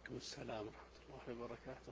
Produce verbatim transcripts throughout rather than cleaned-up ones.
وعليكم السلام ورحمة الله وبركاته.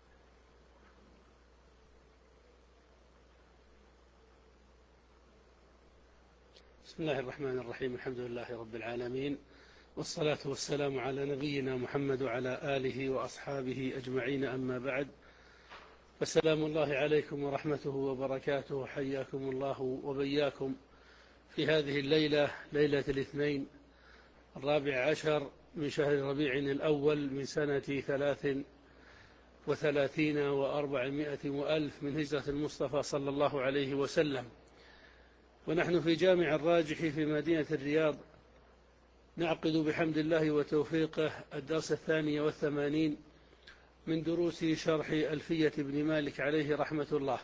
بسم الله الرحمن الرحيم. الحمد لله رب العالمين، والصلاة والسلام على نبينا محمد وعلى آله وأصحابه أجمعين، أما بعد، فسلام الله عليكم ورحمته وبركاته. حياكم الله وبياكم في هذه الليلة، ليلة الاثنين الرابع عشر من شهر ربيع الأول من سنة ثلاث وثلاثين وأربعمائة وألف من هجرة المصطفى صلى الله عليه وسلم، ونحن في جامع الراجح في مدينة الرياض نعقد بحمد الله وتوفيقه الدرس الثاني والثمانين من دروس شرح ألفية ابن مالك عليه رحمة الله.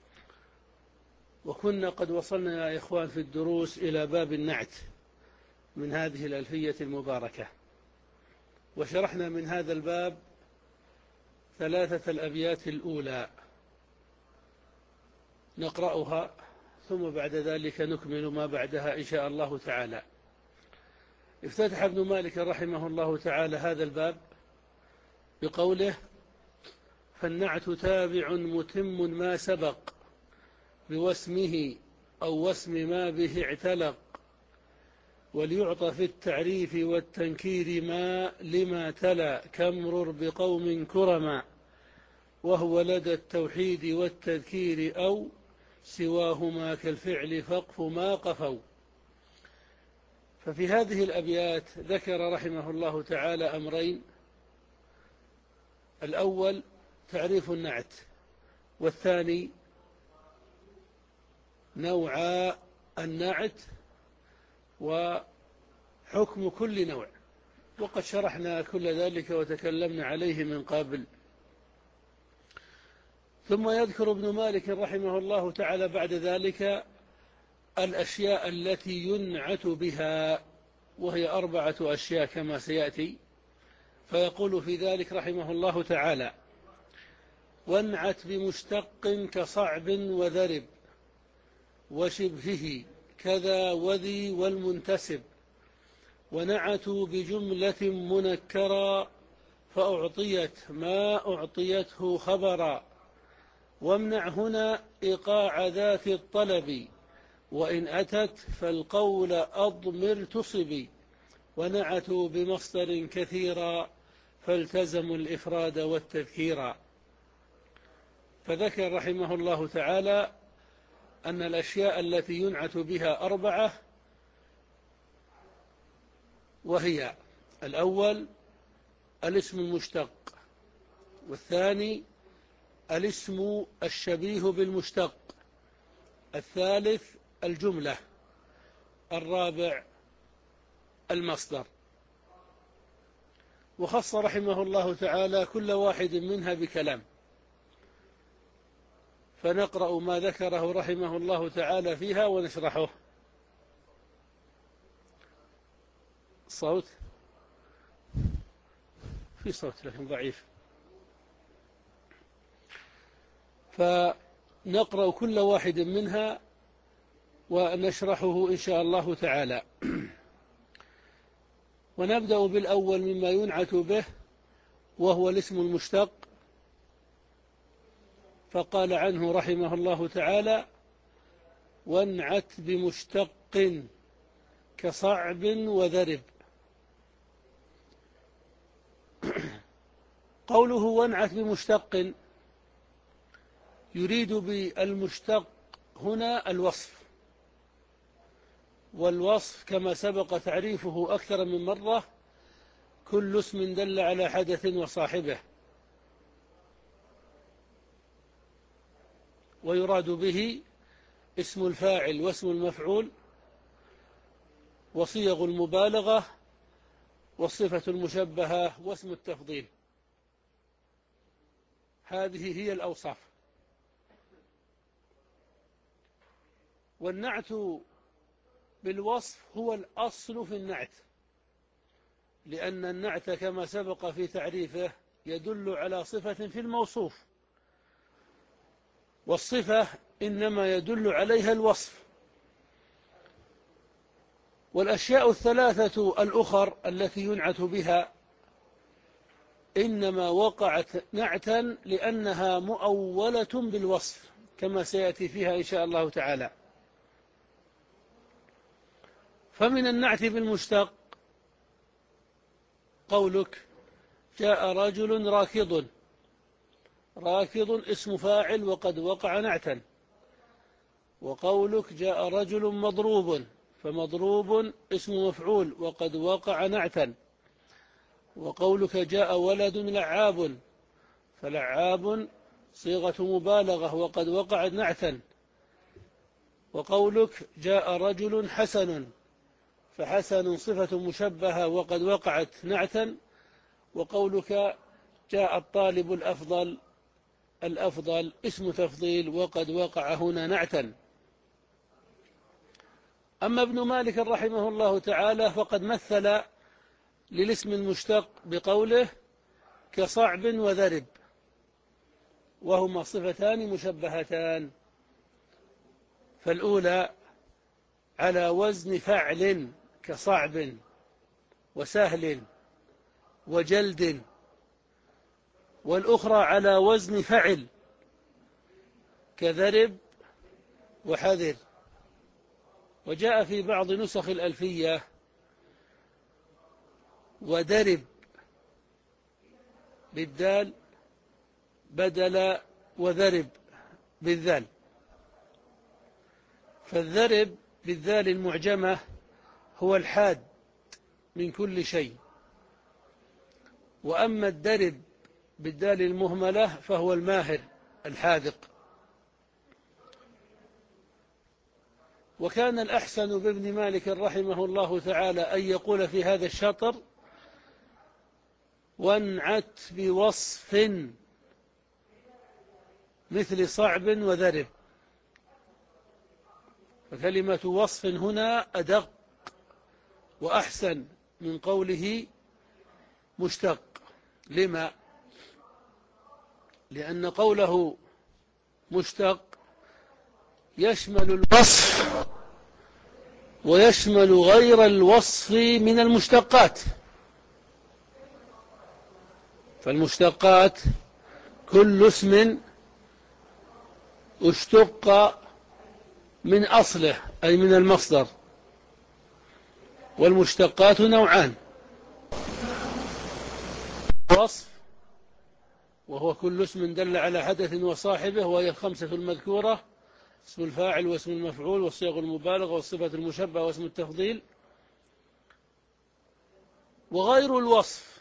وكنا قد وصلنا يا إخوان في الدروس إلى باب النعت من هذه الألفية المباركة، وشرحنا من هذا الباب ثلاثة الأبيات الأولى نقرأها، ثم بعد ذلك نكمل ما بعدها إن شاء الله تعالى. افتتح ابن مالك رحمه الله تعالى هذا الباب بقوله: فالنعت تابع متم ما سبق بواسمه أو واسم ما به اعتلق، وليعطى في التعريف والتنكير ما لما تلا كامرر بقوم كرما، وهو لدى التوحيد والتذكير أو سواهما كالفعل فقف ما قفوا. ففي هذه الأبيات ذكر رحمه الله تعالى أمرين: الأول تعريف النعت، والثاني نوعا النعت وحكم كل نوع، وقد شرحنا كل ذلك وتكلمنا عليه من قبل. ثم يذكر ابن مالك رحمه الله تعالى بعد ذلك الأشياء التي ينعت بها، وهي أربعة أشياء كما سيأتي، فيقول في ذلك رحمه الله تعالى: وانعت بمشتق كصعب وذرب وشبهه كذا وذي والمنتسب، ونعتوا بجملة منكرا فأعطيت ما أعطيته خبرا، وامنع هنا إيقاع ذات الطلب، وإن أتت فالقول أضمر تصبي، ونعتوا بمصدر كثيرا فالتزموا الإفراد والتذكيرا. فذكر رحمه الله تعالى أن الأشياء التي ينعت بها أربعة، وهي: الأول الاسم المشتق، والثاني الاسم الشبيه بالمشتق، الثالث الجملة، الرابع المصدر. وخص رحمه الله تعالى كل واحد منها بكلام، فنقرأ ما ذكره رحمه الله تعالى فيها ونشرحه. صوت في صوت لكن ضعيف، فنقرأ كل واحد منها ونشرحه إن شاء الله تعالى. ونبدأ بالأول مما ينعت به، وهو الاسم المشتق. فقال عنه رحمه الله تعالى: وانعت بمشتق كصعب وذرب. قوله وانعت بمشتق يريد بالمشتق هنا الوصف، والوصف كما سبق تعريفه أكثر من مرة كل اسم دل على حدث وصاحبه، ويراد به اسم الفاعل واسم المفعول وصيغ المبالغة والصفة المشبهة واسم التفضيل. هذه هي الأوصاف. والنعت بالوصف هو الأصل في النعت، لأن النعت كما سبق في تعريفه يدل على صفة في الموصوف، والصفة إنما يدل عليها الوصف. والأشياء الثلاثة الأخر التي ينعت بها إنما وقعت نعتا لأنها مؤولة بالوصف كما سيأتي فيها إن شاء الله تعالى. فمن النعت بالمشتق قولك جاء رجل راكض، راكض اسم فاعل وقد وقع نعتا. وقولك جاء رجل مضروب، فمضروب اسم مفعول وقد وقع نعتا. وقولك جاء ولد لعاب، فلعاب صيغة مبالغة وقد وقع نعتا. وقولك جاء رجل حسن، فحسن صفة مشبهة وقد وقعت نعتا. وقولك جاء الطالب الأفضل، الأفضل اسم تفضيل وقد وقع هنا نعتا. أما ابن مالك رحمه الله تعالى فقد مثل للاسم المشتق بقوله كصعب وذرب، وهما صفتان مشبهتان. فالأولى على وزن فعل كصعب وسهل وجلد، والأخرى على وزن فعل كذرب وحذر. وجاء في بعض نسخ الألفية ودرب بالدال بدل وذرب بالذال. فالذرب بالذال المعجمة هو الحاد من كل شيء، وأما الدرب بالدال المهملة فهو الماهر الحاذق. وكان الأحسن بابن مالك رحمه الله تعالى أن يقول في هذا الشطر وانعت بوصف مثل صعب وذرب. فكلمة وصف هنا أدق وأحسن من قوله مشتق. لما؟ لأن قوله مشتق يشمل الوصف ويشمل غير الوصف من المشتقات. فالمشتقات كل اسم اشتق من أصله أي من المصدر. والمشتقات نوعان: وصف وهو كل اسم دل على حدث وصاحبه، وهي الخمسة المذكورة: اسم الفاعل واسم المفعول والصيغ المبالغة والصفة المشبهة واسم التفضيل. وغير الوصف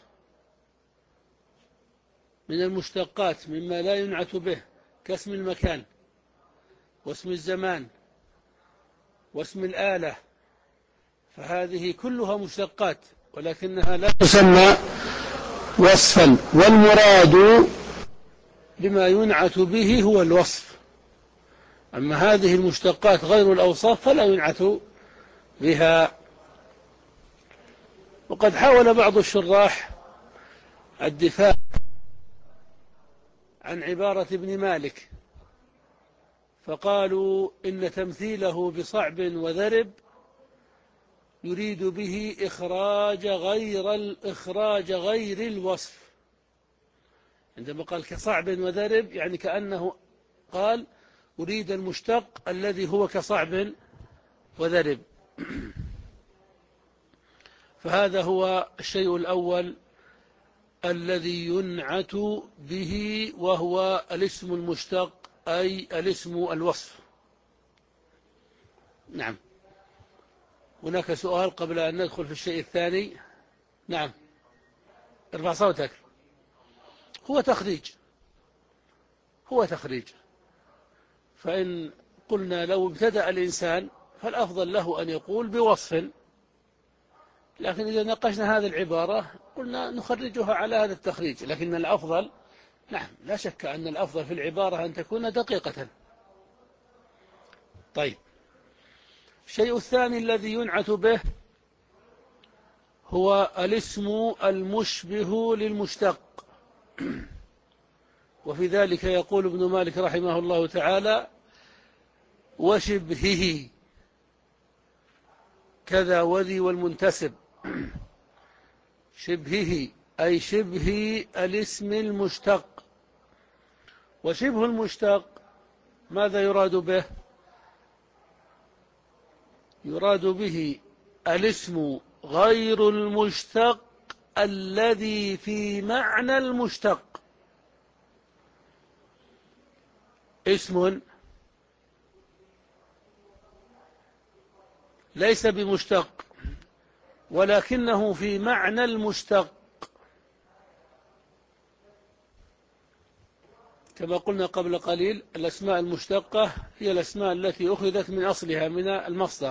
من المشتقات مما لا ينعت به كاسم المكان واسم الزمان واسم الآلة، فهذه كلها مشتقات ولكنها لا تسمى وصفا. والمراد بما ينعت به هو الوصف. أما هذه المشتقات غير الأوصاف فلا ينعت بها. وقد حاول بعض الشراح الدفاع عن عبارة ابن مالك، فقالوا إن تمثيله بصعب وذرب يريد به إخراج غير الإخراج غير الوصف. عندما قال كصعب وذرب يعني كأنه قال أريد المشتق الذي هو كصعب وذرب. فهذا هو الشيء الأول الذي ينعت به، وهو الاسم المشتق أي الاسم الوصف. نعم. هناك سؤال قبل أن ندخل في الشيء الثاني. نعم، ارفع صوتك. هو تخريج، هو تخريج. فإن قلنا لو ابتدأ الإنسان فالأفضل له أن يقول بوصف، لكن إذا ناقشنا هذه العبارة قلنا نخرجها على هذا التخريج. لكن الأفضل، نعم لا شك أن الأفضل في العبارة أن تكون دقيقة. طيب، الشيء الثاني الذي ينعت به هو الاسم المشبه للمشتق. وفي ذلك يقول ابن مالك رحمه الله تعالى وشبهه كذا وذي والمنتسب. شبهه أي شبه الاسم المشتق. وشبه المشتق ماذا يراد به؟ يراد به الاسم غير المشتق الذي في معنى المشتق. اسم ليس بمشتق ولكنه في معنى المشتق، كما قلنا قبل قليل الأسماء المشتقة هي الأسماء التي أخذت من أصلها من المصدر،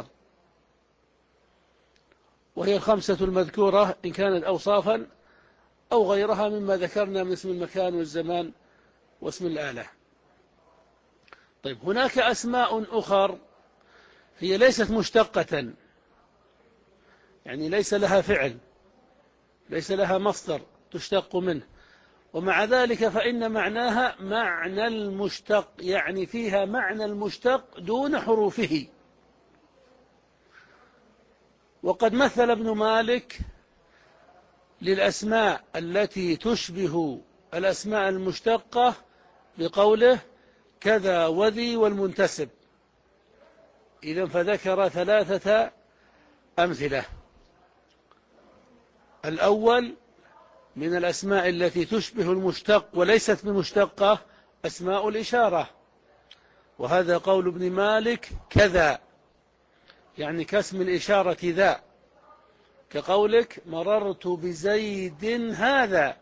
وهي الخمسة المذكورة إن كانت أوصافا أو غيرها مما ذكرنا من اسم المكان والزمان واسم الآلة. طيب، هناك أسماء أخر هي ليست مشتقة، يعني ليس لها فعل، ليس لها مصدر تشتق منه، ومع ذلك فإن معناها معنى المشتق، يعني فيها معنى المشتق دون حروفه. وقد مثل ابن مالك للأسماء التي تشبه الأسماء المشتقة بقوله كذا وذي والمنتسب. إذن فذكر ثلاثة أمثلة. الأول من الأسماء التي تشبه المشتق وليست بمشتقة أسماء الإشارة، وهذا قول ابن مالك كذا، يعني كاسم الإشارة ذا، كقولك مررت بزيد هذا،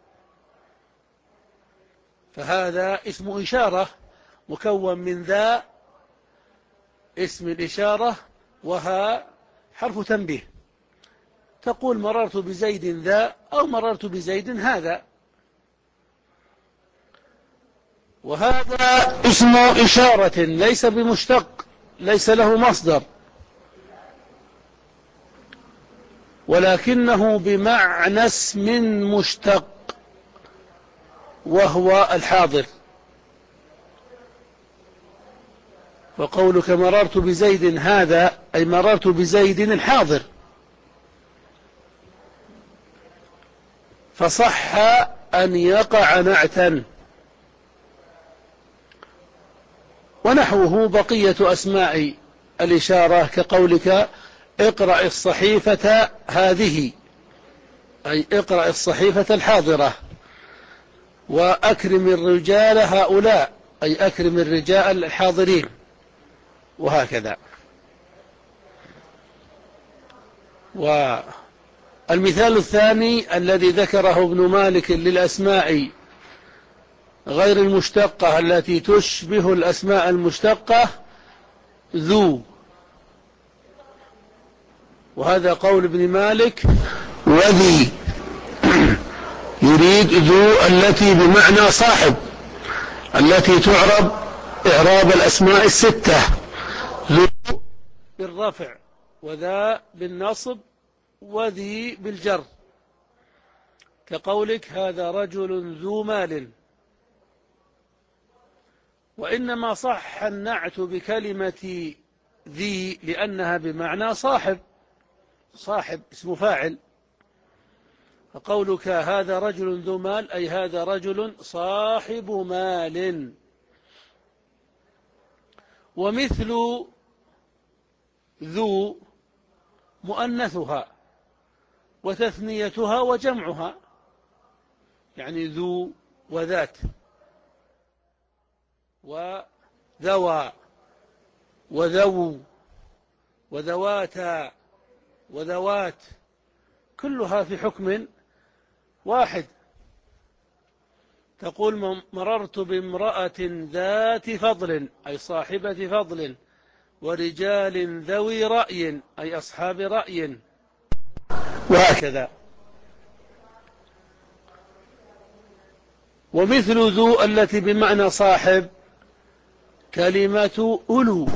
فهذا اسم إشارة مكون من ذا اسم الإشارة وها حرف تنبيه، تقول مررت بزيد ذا أو مررت بزيد هذا. وهذا اسم إشارة ليس بمشتق، ليس له مصدر، ولكنه بمعنى اسم مشتق وهو الحاضر. وقولك مررت بزيد هذا أي مررت بزيد الحاضر، فصح أن يقع نعتا. ونحوه بقية أسماء الإشارة كقولك اقرأ الصحيفة هذه، أي اقرأ الصحيفة الحاضرة، وأكرم الرجال هؤلاء، أي أكرم الرجال الحاضرين، وهكذا. والمثال الثاني الذي ذكره ابن مالك للأسماء غير المشتقة التي تشبه الأسماء المشتقة ذو، وهذا قول ابن مالك وذي، يريد ذو التي بمعنى صاحب، التي تعرب إعراب الأسماء الستة، ذو بالرفع وذا بالنصب وذي بالجر، كقولك هذا رجل ذو مال. وإنما صح النعت بكلمة ذي لأنها بمعنى صاحب، صاحب اسم فاعل، فقولك هذا رجل ذو مال أي هذا رجل صاحب مال. ومثل ذو مؤنثها وتثنيتها وجمعها، يعني ذو وذات وذوى وذو وذواتا وذوات، كلها في حكم واحد. تقول مررت بامرأة ذات فضل أي صاحبة فضل، ورجال ذوي رأي أي أصحاب رأي، وهكذا. ومثل ذو التي بمعنى صاحب كلمة أولو،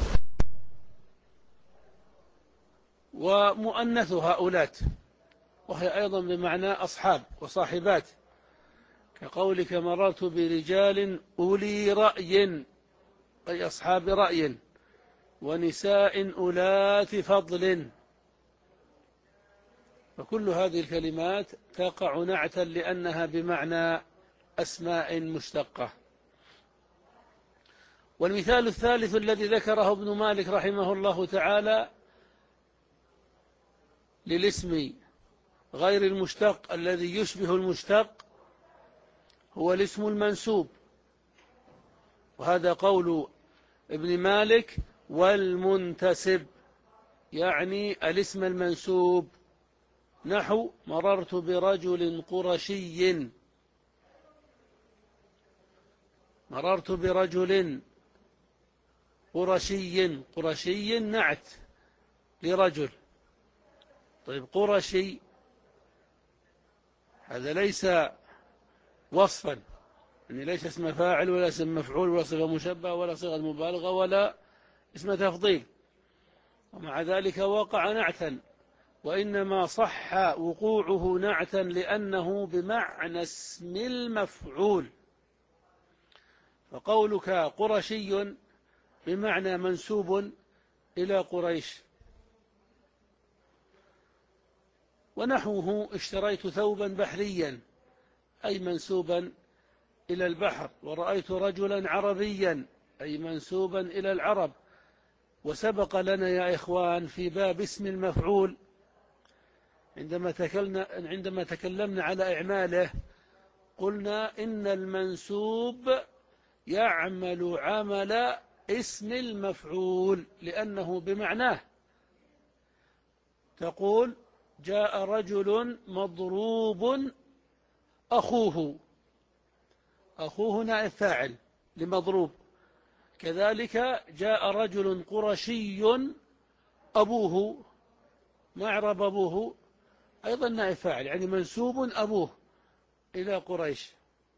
ومؤنثها أولات، وهي أيضا بمعنى أصحاب وصاحبات، كقولك مررت برجال أولي رأي أي أصحاب رأي، ونساء أولات فضل، فكل هذه الكلمات تقع نعتا لأنها بمعنى أسماء مشتقة. والمثال الثالث الذي ذكره ابن مالك رحمه الله تعالى للاسم غير المشتق الذي يشبه المشتق هو الاسم المنسوب، وهذا قول ابن مالك والمنتسب، يعني الاسم المنسوب، نحو مررت برجل قرشي، مررت برجل قرشي، قرشي نعت لرجل. طيب قرشي هذا ليس وصفا، يعني ليس اسم فاعل ولا اسم مفعول ولا صيغة مشبهة ولا صيغة مبالغة ولا اسم تفضيل، ومع ذلك وقع نعتا، وإنما صح وقوعه نعتا لأنه بمعنى اسم المفعول. فقولك قرشي بمعنى منسوب إلى قريش. ونحوه اشتريت ثوبا بحريا أي منسوبا إلى البحر، ورأيت رجلا عربيا أي منسوبا إلى العرب. وسبق لنا يا إخوان في باب اسم المفعول عندما تكلمنا, عندما تكلمنا على إعماله قلنا إن المنسوب يعمل عمل اسم المفعول لأنه بمعناه. تقول جاء رجل مضروب أخوه، أخوه نائب فاعل لمضروب. كذلك جاء رجل قرشي أبوه، معرب أبوه أيضا نائب فاعل، يعني منسوب أبوه إلى قريش.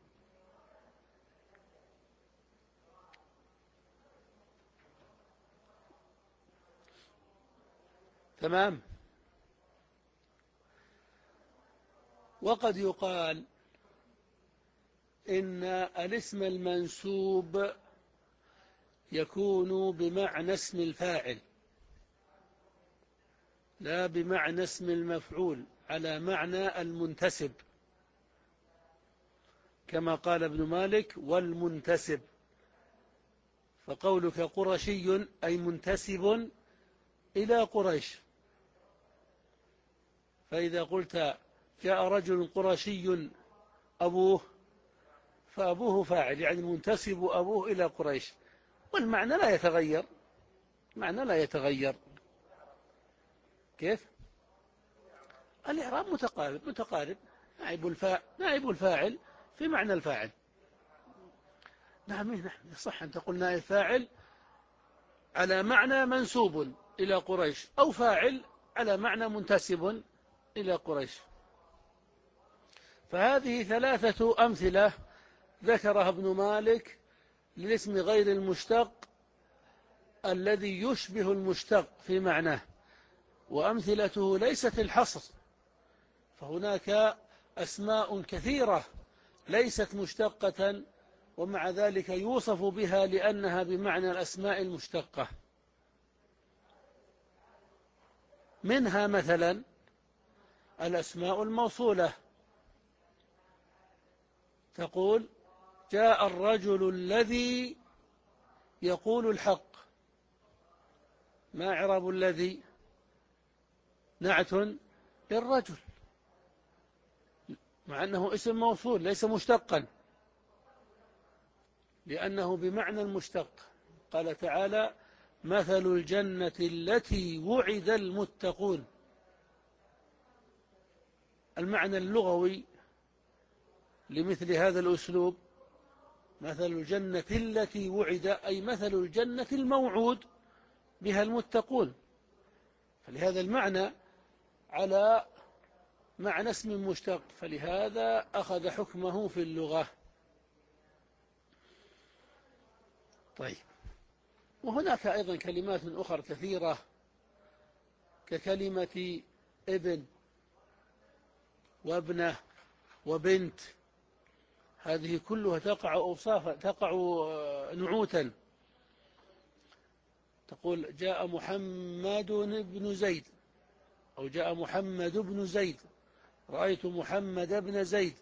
تمام. وقد يقال إن الاسم المنسوب يكون بمعنى اسم الفاعل لا بمعنى اسم المفعول، على معنى المنتسب، كما قال ابن مالك والمنتسب. فقولك قرشي أي منتسب إلى قريش. فإذا قلت جاء رجل قرشي أبوه، فأبوه فاعل، يعني منتسب أبوه إلى قريش، والمعنى لا يتغير، معنى لا يتغير. كيف؟ الإعراب متقارب متقارب نائب الفاعل نائب الفاعل في معنى الفاعل. نعم يصح أن تقول نائب فاعل على معنى منسوب إلى قريش، أو فاعل على معنى منتسب إلى قريش. فهذه ثلاثة أمثلة ذكرها ابن مالك للاسم غير المشتق الذي يشبه المشتق في معناه، وأمثلته ليست الحصر، فهناك أسماء كثيرة ليست مشتقة ومع ذلك يوصف بها لأنها بمعنى الأسماء المشتقة. منها مثلا الأسماء الموصولة، تقول جاء الرجل الذي يقول الحق. ما إعراب الذي؟ نعت للرجل، مع أنه اسم موصول ليس مشتقا، لأنه بمعنى المشتق. قال تعالى مثل الجنة التي وعد المتقون. المعنى اللغوي لمثل هذا الأسلوب مثل الجنة التي وعد، أي مثل الجنة الموعود بها المتقون، فلهذا المعنى على معنى اسم مشتق، فلهذا أخذ حكمه في اللغة. طيب، وهناك أيضا كلمات أخرى كثيرة ككلمة ابن وابنة وبنت، هذه كلها تقع أوصافا، تقع نعوتا. تقول جاء محمد بن زيد، أو جاء محمد بن زيد، رأيت محمد بن زيد.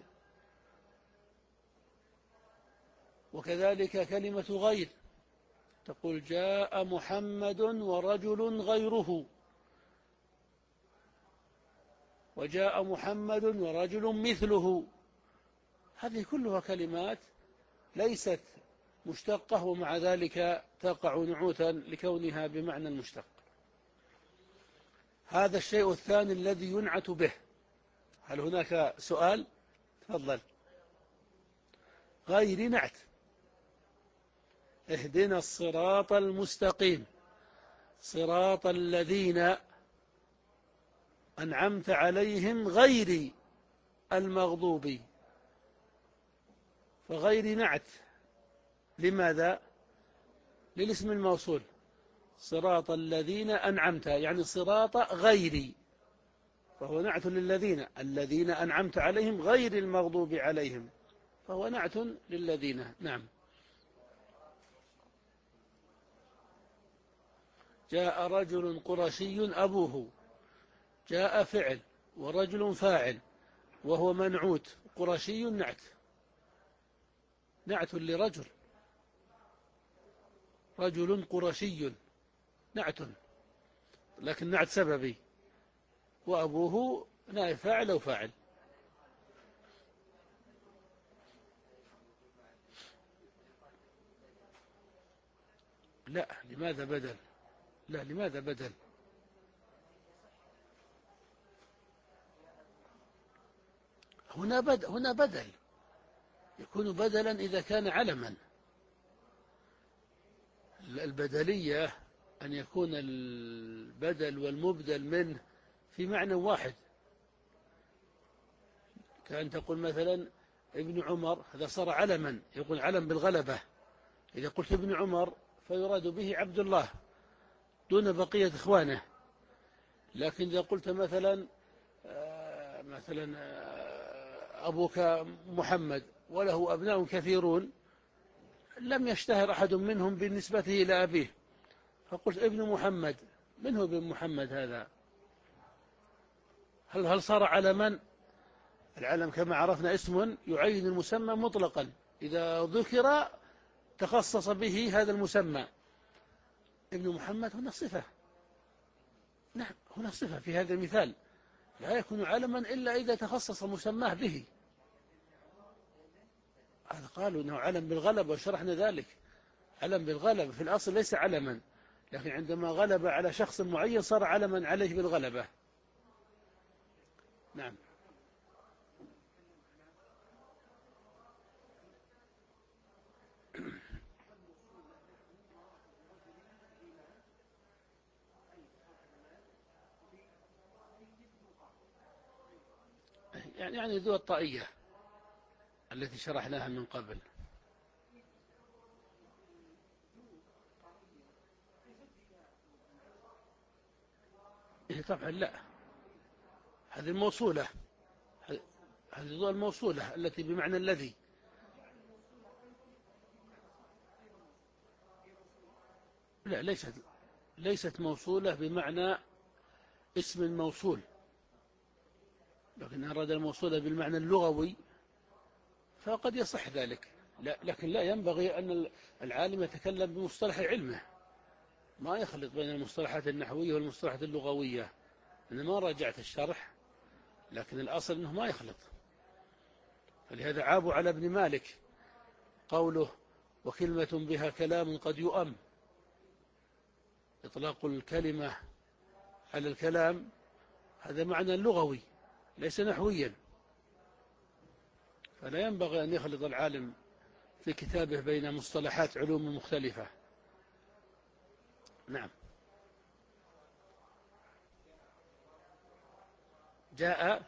وكذلك كلمة غير، تقول جاء محمد ورجل غيره، وجاء محمد ورجل مثله. هذه كلها كلمات ليست مشتقة، ومع ذلك تقع نعوتا لكونها بمعنى المشتق. هذا الشيء الثاني الذي ينعت به. هل هناك سؤال؟ تفضل. غير نعت. اهدنا الصراط المستقيم صراط الذين أنعمت عليهم غير المغضوب. فغير نعت لماذا؟ للاسم الموصول صراط الذين أنعمت، يعني صراط غيري، فهو نعت للذين، الذين أنعمت عليهم غير المغضوب عليهم، فهو نعت للذين. نعم. جاء رجل قرشي أبوه، جاء فعل ورجل فاعل وهو منعوت، قرشي نعت، نعت لرجل، رجل قرشي نعت، لكن نعت سببي، وأبوه نائب فاعل أو فاعل. لا، لماذا بدل؟ لا، لماذا بدل؟ هنا بدل، هنا بدل يكون بدلا إذا كان علما. البدلية أن يكون البدل والمبدل منه في معنى واحد، كأن تقول مثلا ابن عمر، هذا صار علما، يقول علم بالغلبة. إذا قلت ابن عمر فيراد به عبد الله دون بقية إخوانه. لكن إذا قلت مثلا مثلا أبوك محمد وله أبناء كثيرون لم يشتهر أحد منهم بالنسبة إلى أبيه، فقلت ابن محمد، من هو ابن محمد هذا؟ هل هل صار علما؟ العلم كما عرفنا اسم يعين المسمى مطلقا، إذا ذكر تخصص به هذا المسمى. ابن محمد هنا صفة، نعم هنا صفة في هذا المثال، لا يكون علما إلا إذا تخصص مسماه به. هذا قالوا أنه علم بالغلب، وشرحنا ذلك. علم بالغلب في الأصل ليس علما، لكن عندما غلب على شخص معين صار علما عليه بالغلبة. نعم. يعني يعني ذو الطائية التي شرحناها من قبل. إيه طبعا لا، هذه الموصولة، هذه ذو الموصولة التي بمعنى الذي. لا، ليست ليست موصولة بمعنى اسم الموصول، لكن أراد الموصولة بالمعنى اللغوي فقد يصح ذلك. لا، لكن لا ينبغي أن العالم يتكلم بمصطلح علمه، ما يخلط بين المصطلحات النحوية والمصطلحات اللغوية. أنا ما راجعت الشرح، لكن الأصل أنه ما يخلط. فلهذا عابوا على ابن مالك قوله وكلمة بها كلام قد يؤم، إطلاق الكلمة على الكلام هذا معنى لغوي ليس نحويا، فلا ينبغي أن يخلط العالم في كتابه بين مصطلحات علوم مختلفة. نعم. جاء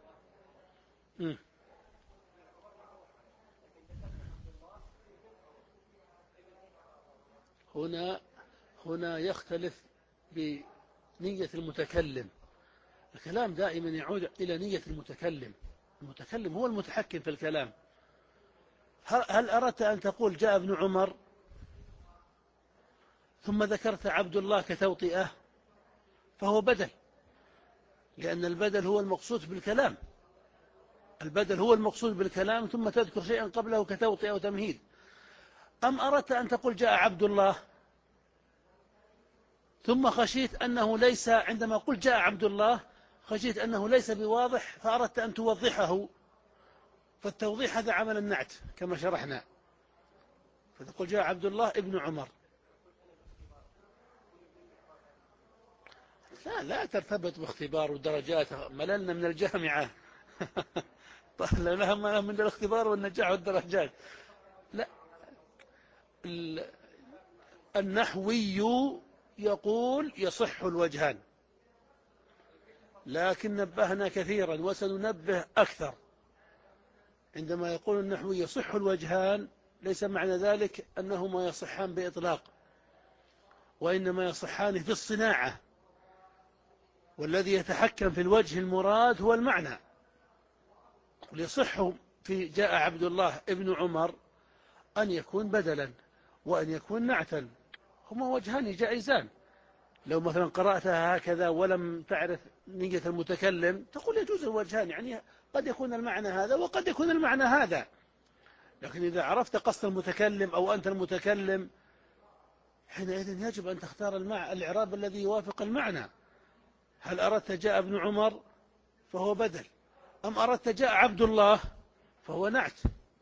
هنا هنا يختلف بنية المتكلم. الكلام دائما يعود إلى نية المتكلم، المتكلم هو المتحكم في الكلام. هل أردت أن تقول جاء ابن عمر ثم ذكرت عبد الله كتوطئة فهو بدل، لأن البدل هو المقصود بالكلام، البدل هو المقصود بالكلام، ثم تذكر شيئا قبله كتوطئة أو تمهيد. أم أردت أن تقول جاء عبد الله ثم خشيت أنه ليس، عندما قلت جاء عبد الله خشيت أنه ليس بواضح فأردت أن توضحه، فالتوضيح هذا عمل النعت كما شرحنا، فتقول جاء عبد الله ابن عمر. لا لا ترتبط باختبار ودرجات، مللنا من الجامعة. لها من الاختبار والنجاح والدرجات. لا، النحوي يقول يصح الوجهان، لكن نبهنا كثيرا وسننبه أكثر. عندما يقول النحوي يصح الوجهان ليس معنى ذلك أنهما يصحان بإطلاق، وإنما يصحان في الصناعة، والذي يتحكم في الوجه المراد هو المعنى. يصح في جاء عبد الله ابن عمر أن يكون بدلا وأن يكون نعتا، هما وجهان جائزان. لو مثلا قرأتها هكذا ولم تعرف نية المتكلم تقول يجوز الوجهان، يعني قد يكون المعنى هذا وقد يكون المعنى هذا. لكن إذا عرفت قصد المتكلم أو أنت المتكلم حينئذ يجب أن تختار المعنى الإعراب الذي يوافق المعنى. هل أردت جاء ابن عمر فهو بدل، أم أردت جاء عبد الله فهو نعت.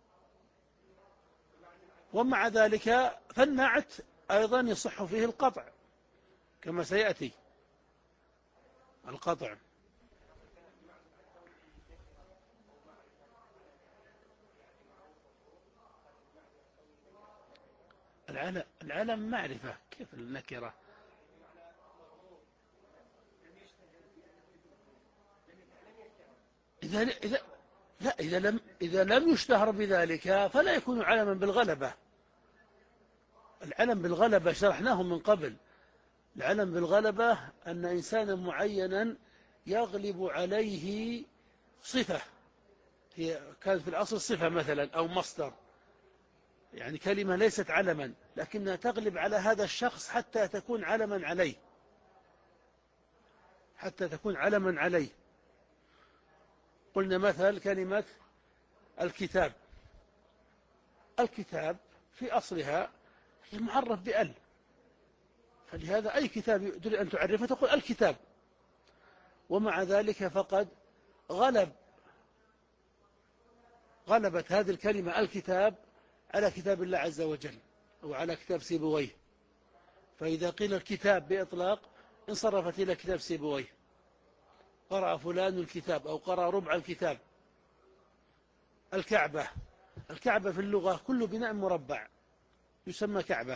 ومع ذلك فالنعت أيضا يصح فيه القطع كما سيأتي القطع. العلم, العلم معرفة، كيف النكرة؟ إذا, إذا لا إذا لم, إذا لم يشتهر بذلك فلا يكون علما بالغلبة. العلم بالغلبة شرحناه من قبل. العلم بالغلبة أن إنسانا معينا يغلب عليه صفة، هي كانت في الأصل صفة مثلا أو مصدر، يعني كلمة ليست علما لكنها تغلب على هذا الشخص حتى تكون علما عليه، حتى تكون علما عليه. قلنا مثل كلمة الكتاب، الكتاب في أصلها هي معرف بأل، فلهذا أي كتاب تريد أن تعرفه تقول الكتاب. ومع ذلك فقد غلب غلبت هذه الكلمة الكتاب على كتاب الله عز وجل أو على كتاب سيبويه، فإذا قيل الكتاب بإطلاق انصرفت إلى كتاب سيبويه، قرأ فلان الكتاب أو قرأ ربع الكتاب. الكعبة، الكعبة في اللغة كل بناء مربع يسمى كعبة،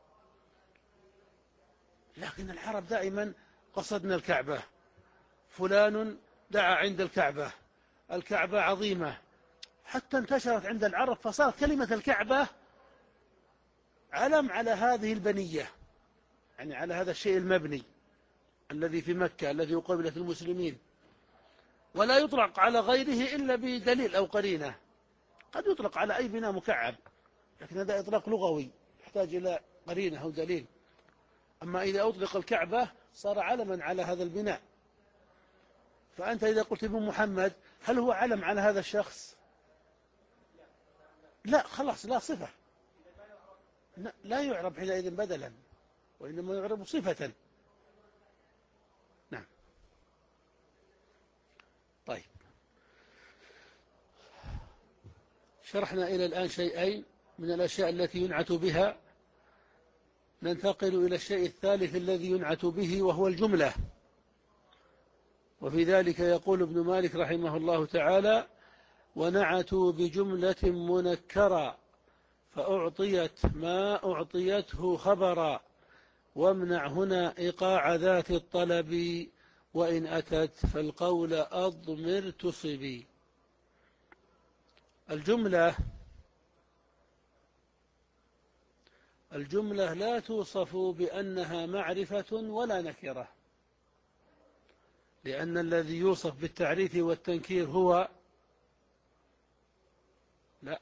لكن العرب دائما قصدنا الكعبة، فلان دعا عند الكعبة، الكعبة عظيمة، حتى انتشرت عند العرب فصارت كلمة الكعبة علم على هذه البنية، يعني على هذا الشيء المبني الذي في مكة الذي يقابل في المسلمين، ولا يطلق على غيره إلا بدليل أو قرينة. قد يطلق على أي بناء مكعب لكن هذا إطلاق لغوي يحتاج إلى قرينة أو دليل. أما إذا أطلق الكعبة صار علما على هذا البناء. فأنت إذا قلت ابن محمد هل هو علم على هذا الشخص؟ لا، خلاص لا صفة، لا يعرب حينئذ بدلا وإنما يعرب صفة. نعم. طيب، شرحنا إلى الآن شيئين من الأشياء التي ينعت بها، ننتقل إلى الشيء الثالث الذي ينعت به وهو الجملة. وفي ذلك يقول ابن مالك رحمه الله تعالى: ونعتوا بجملة منكرا فأعطيت ما أعطيته خبرا، وامنع هنا إيقاع ذات الطلب، وإن أتت فالقول أضمر تصبي. الجملة الجملة لا توصف بأنها معرفة ولا نكرة، لأن الذي يوصف بالتعريف والتنكير هو لا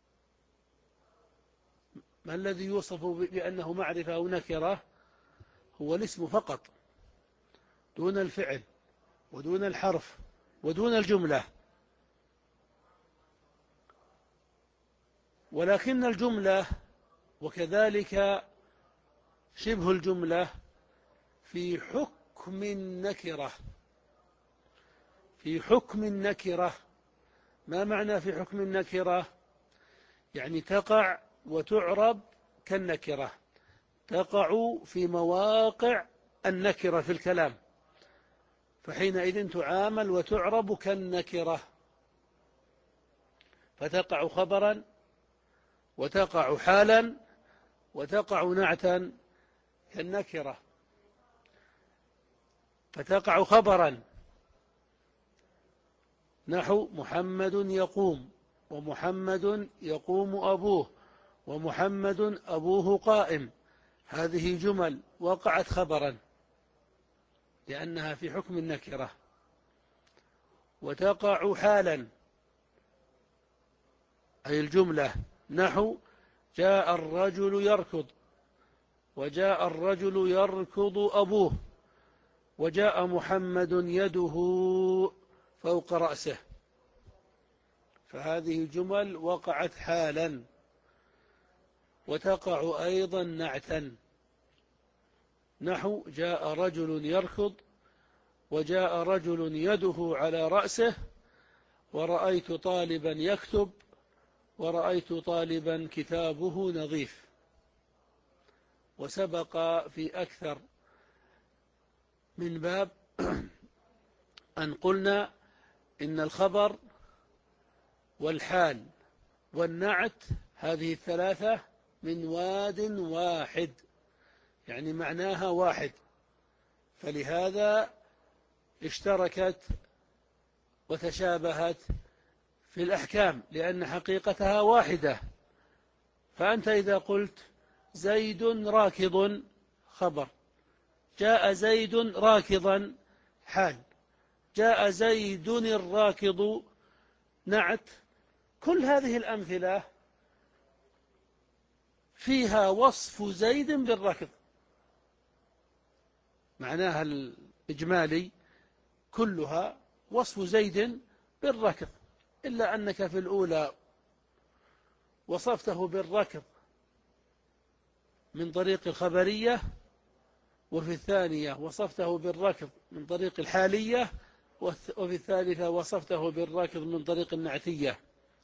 ما الذي يوصف بأنه معرفة أو نكرة؟ هو الاسم فقط دون الفعل، ودون الحرف ودون الجملة. ولكن الجملة وكذلك شبه الجملة في حكم النكرة. في حكم النكرة. ما معنى في حكم النكرة؟ يعني تقع وتعرب كالنكرة، تقع في مواقع النكرة في الكلام، فحينئذ تعامل وتعرب كالنكرة، فتقع خبرا وتقع حالا وتقع نعتا كالنكرة. فتقع خبرا نحو محمد يقوم، ومحمد يقوم أبوه، ومحمد أبوه قائم. هذه جمل وقعت خبرا لأنها في حكم النكرة. وتقع حالا أي الجملة نحو جاء الرجل يركض، وجاء الرجل يركض أبوه، وجاء محمد يده فوق رأسه. فهذه جمل وقعت حالا. وتقع أيضا نعتا نحو جاء رجل يركض، وجاء رجل يده على رأسه، ورأيت طالبا يكتب، ورأيت طالبا كتابه نظيف. وسبق في أكثر من باب أن قلنا إن الخبر والحال والنعت هذه الثلاثة من واد واحد، يعني معناها واحد، فلهذا اشتركت وتشابهت في الأحكام لأن حقيقتها واحدة. فأنت إذا قلت زيد راكض خبر، جاء زيد راكضا حال، جاء زيد الراكض نعت، كل هذه الأمثلة فيها وصف زيد بالركض، معناها الإجمالي كلها وصف زيد بالركض، إلا أنك في الأولى وصفته بالركض من طريق الخبرية، وفي الثانية وصفته بالركض من طريق الحالية، وفي الثالثة وصفته بالركض من طريق النعتية.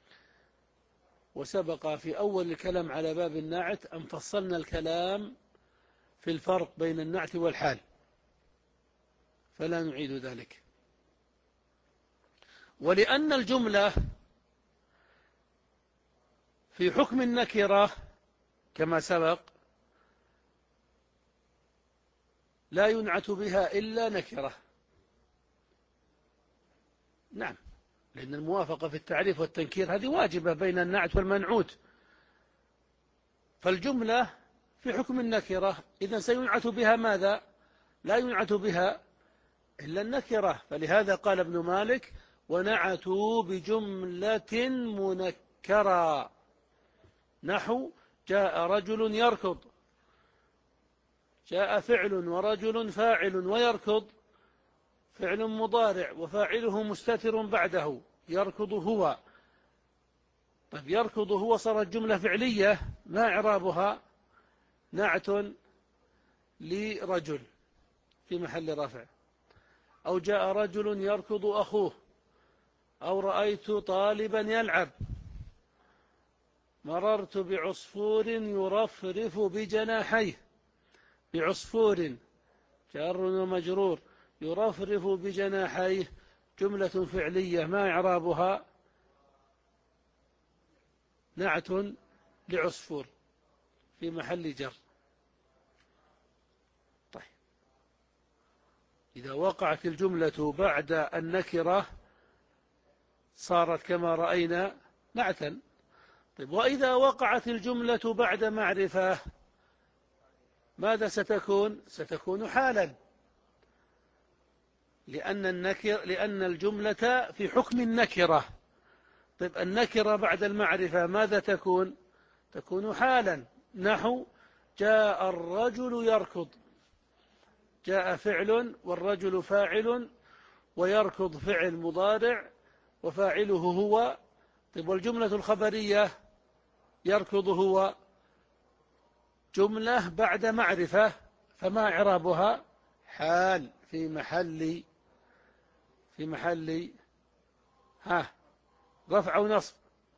وسبق في أول الكلام على باب النعت أن فصلنا الكلام في الفرق بين النعت والحال، فلا نعيد ذلك. ولأن الجملة في حكم النكرة كما سبق لا ينعت بها إلا نكرة. نعم، لأن الموافقة في التعريف والتنكير هذه واجبة بين النعت والمنعوت. فالجملة في حكم النكرة إذن سينعت بها ماذا؟ لا ينعت بها إلا النكرة. فلهذا قال ابن مالك ونعتوا بجملة منكرة نحو جاء رجل يركض، جاء فعل ورجل فاعل، ويركض فعل مضارع وفاعله مستتر بعده، يركض هو. طيب يركض هو صارت جملة فعلية، ما إعرابها؟ نعت لرجل في محل رفع. أو جاء رجل يركض أخوه، أو رأيت طالبا يلعب، مررت بعصفور يرفرف بجناحيه. بعصفور جار ومجرور، يرفرف بجناحيه جملة فعلية، ما إعرابها؟ نعت لعصفور في محل جر. طيب إذا وقعت الجملة بعد النكرة صارت كما رأينا نعتا. طيب وإذا وقعت الجملة بعد معرفة ماذا ستكون؟ ستكون حالا، لأن النكر لأن الجملة في حكم النكرة. طيب النكرة بعد المعرفة ماذا تكون؟ تكون حالا نحو جاء الرجل يركض، جاء فعل والرجل فاعل ويركض فعل مضارع وفاعله هو. طيب والجملة الخبرية يركض هو جملة بعد معرفة، فما إعرابها؟ حال في محل في محل ها رفع أو نصب.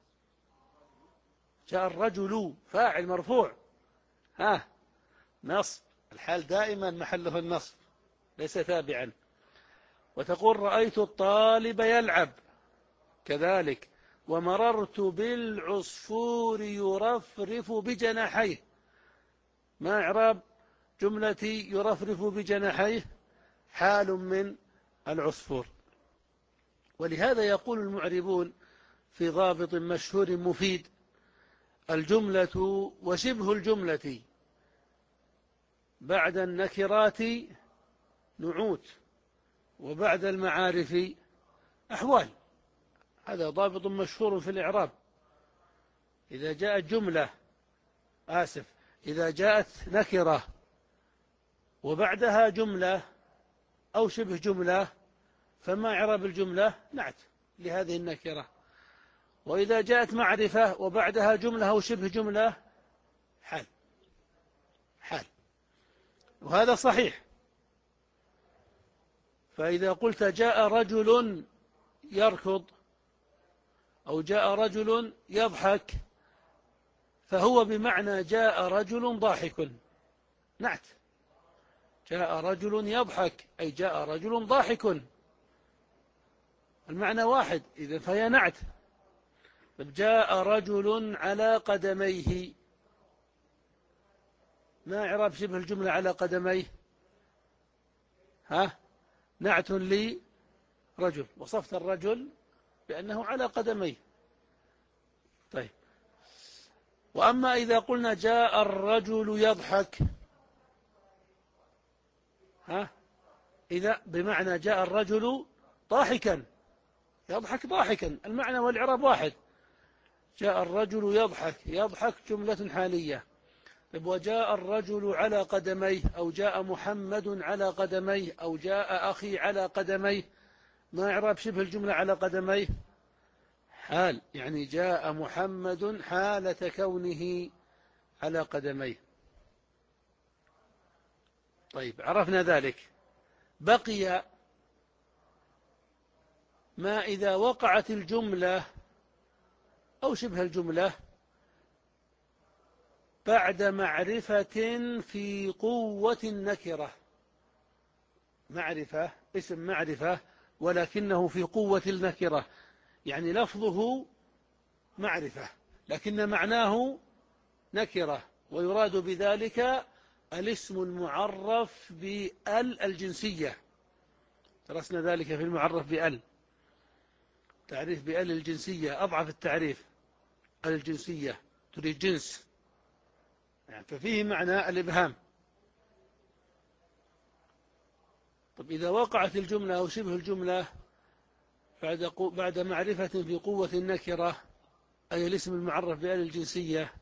جاء الرجل فاعل مرفوع، ها نصب، الحال دائما محله النصب ليس تابعا. وتقول رأيت الطالب يلعب كذلك. ومررت بالعصفور يرفرف بجناحيه. ما إعراب جملة يرفرف بجناحيه؟ حال من العصفور. ولهذا يقول المعربون في ضابط مشهور مفيد: الجملة وشبه الجملة بعد النكرات نعوت، وبعد المعارف أحوال. هذا ضابط مشهور في الإعراب. إذا جاءت جملة آسف إذا جاءت نكرة وبعدها جملة أو شبه جملة، فما إعراب الجملة؟ نعت لهذه النكرة. وإذا جاءت معرفة وبعدها جملة أو شبه جملة، حال حال. وهذا صحيح. فإذا قلت جاء رجل يركض أو جاء رجل يضحك، فهو بمعنى جاء رجل ضاحك، نعت. جاء رجل يضحك أي جاء رجل ضاحك، المعنى واحد، إذن فهي نعت. جاء رجل على قدميه، ما إعراب شبه الجملة على قدميه؟ ها نعت لي رجل، وصفت الرجل بأنه على قدميه. طيب، وأما إذا قلنا جاء الرجل يضحك، ها إذا بمعنى جاء الرجل ضاحكا، يضحك ضاحكا، المعنى والإعراب واحد. جاء الرجل يضحك، يضحك جملة حالية. طيب وجاء الرجل على قدميه، أو جاء محمد على قدميه، أو جاء أخي على قدميه، ما إعراب شبه الجملة على قدميه؟ حال، يعني جاء محمد حالة كونه على قدميه. طيب عرفنا ذلك. بقي ما إذا وقعت الجملة أو شبه الجملة بعد معرفة في قوة النكرة. معرفة، اسم معرفة، ولكنه في قوة النكرة، يعني لفظه معرفة لكن معناه نكرة، ويراد بذلك الاسم المعرف بأل الجنسية. درسنا ذلك في المعرف بأل، تعريف بأل الجنسية أضعف التعريف. الجنسية تريد جنس، يعني ففيه معنى الإبهام. طب إذا وقعت الجملة أو شبه الجملة بعد بعد معرفة في قوة النكرة، أي الاسم المعرف بأل الجنسية،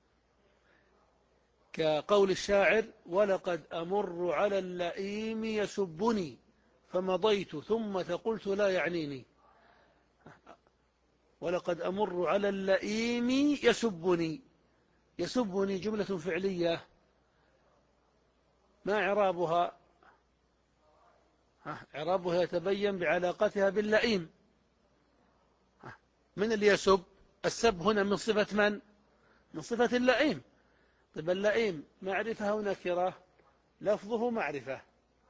كقول الشاعر: ولقد أمر على اللئيم يسبني فمضيت ثم قلت لا يعنيني. ولقد أمر على اللئيم يسبني، يسبني جملة فعلية، ما إعرابها؟ إعرابها يتبين بعلاقتها باللئيم. من اللي يسب؟ السب هنا من صفة من؟ من صفة اللئيم. طيب اللئيم معرفة أو نكرة؟ لفظه معرفة.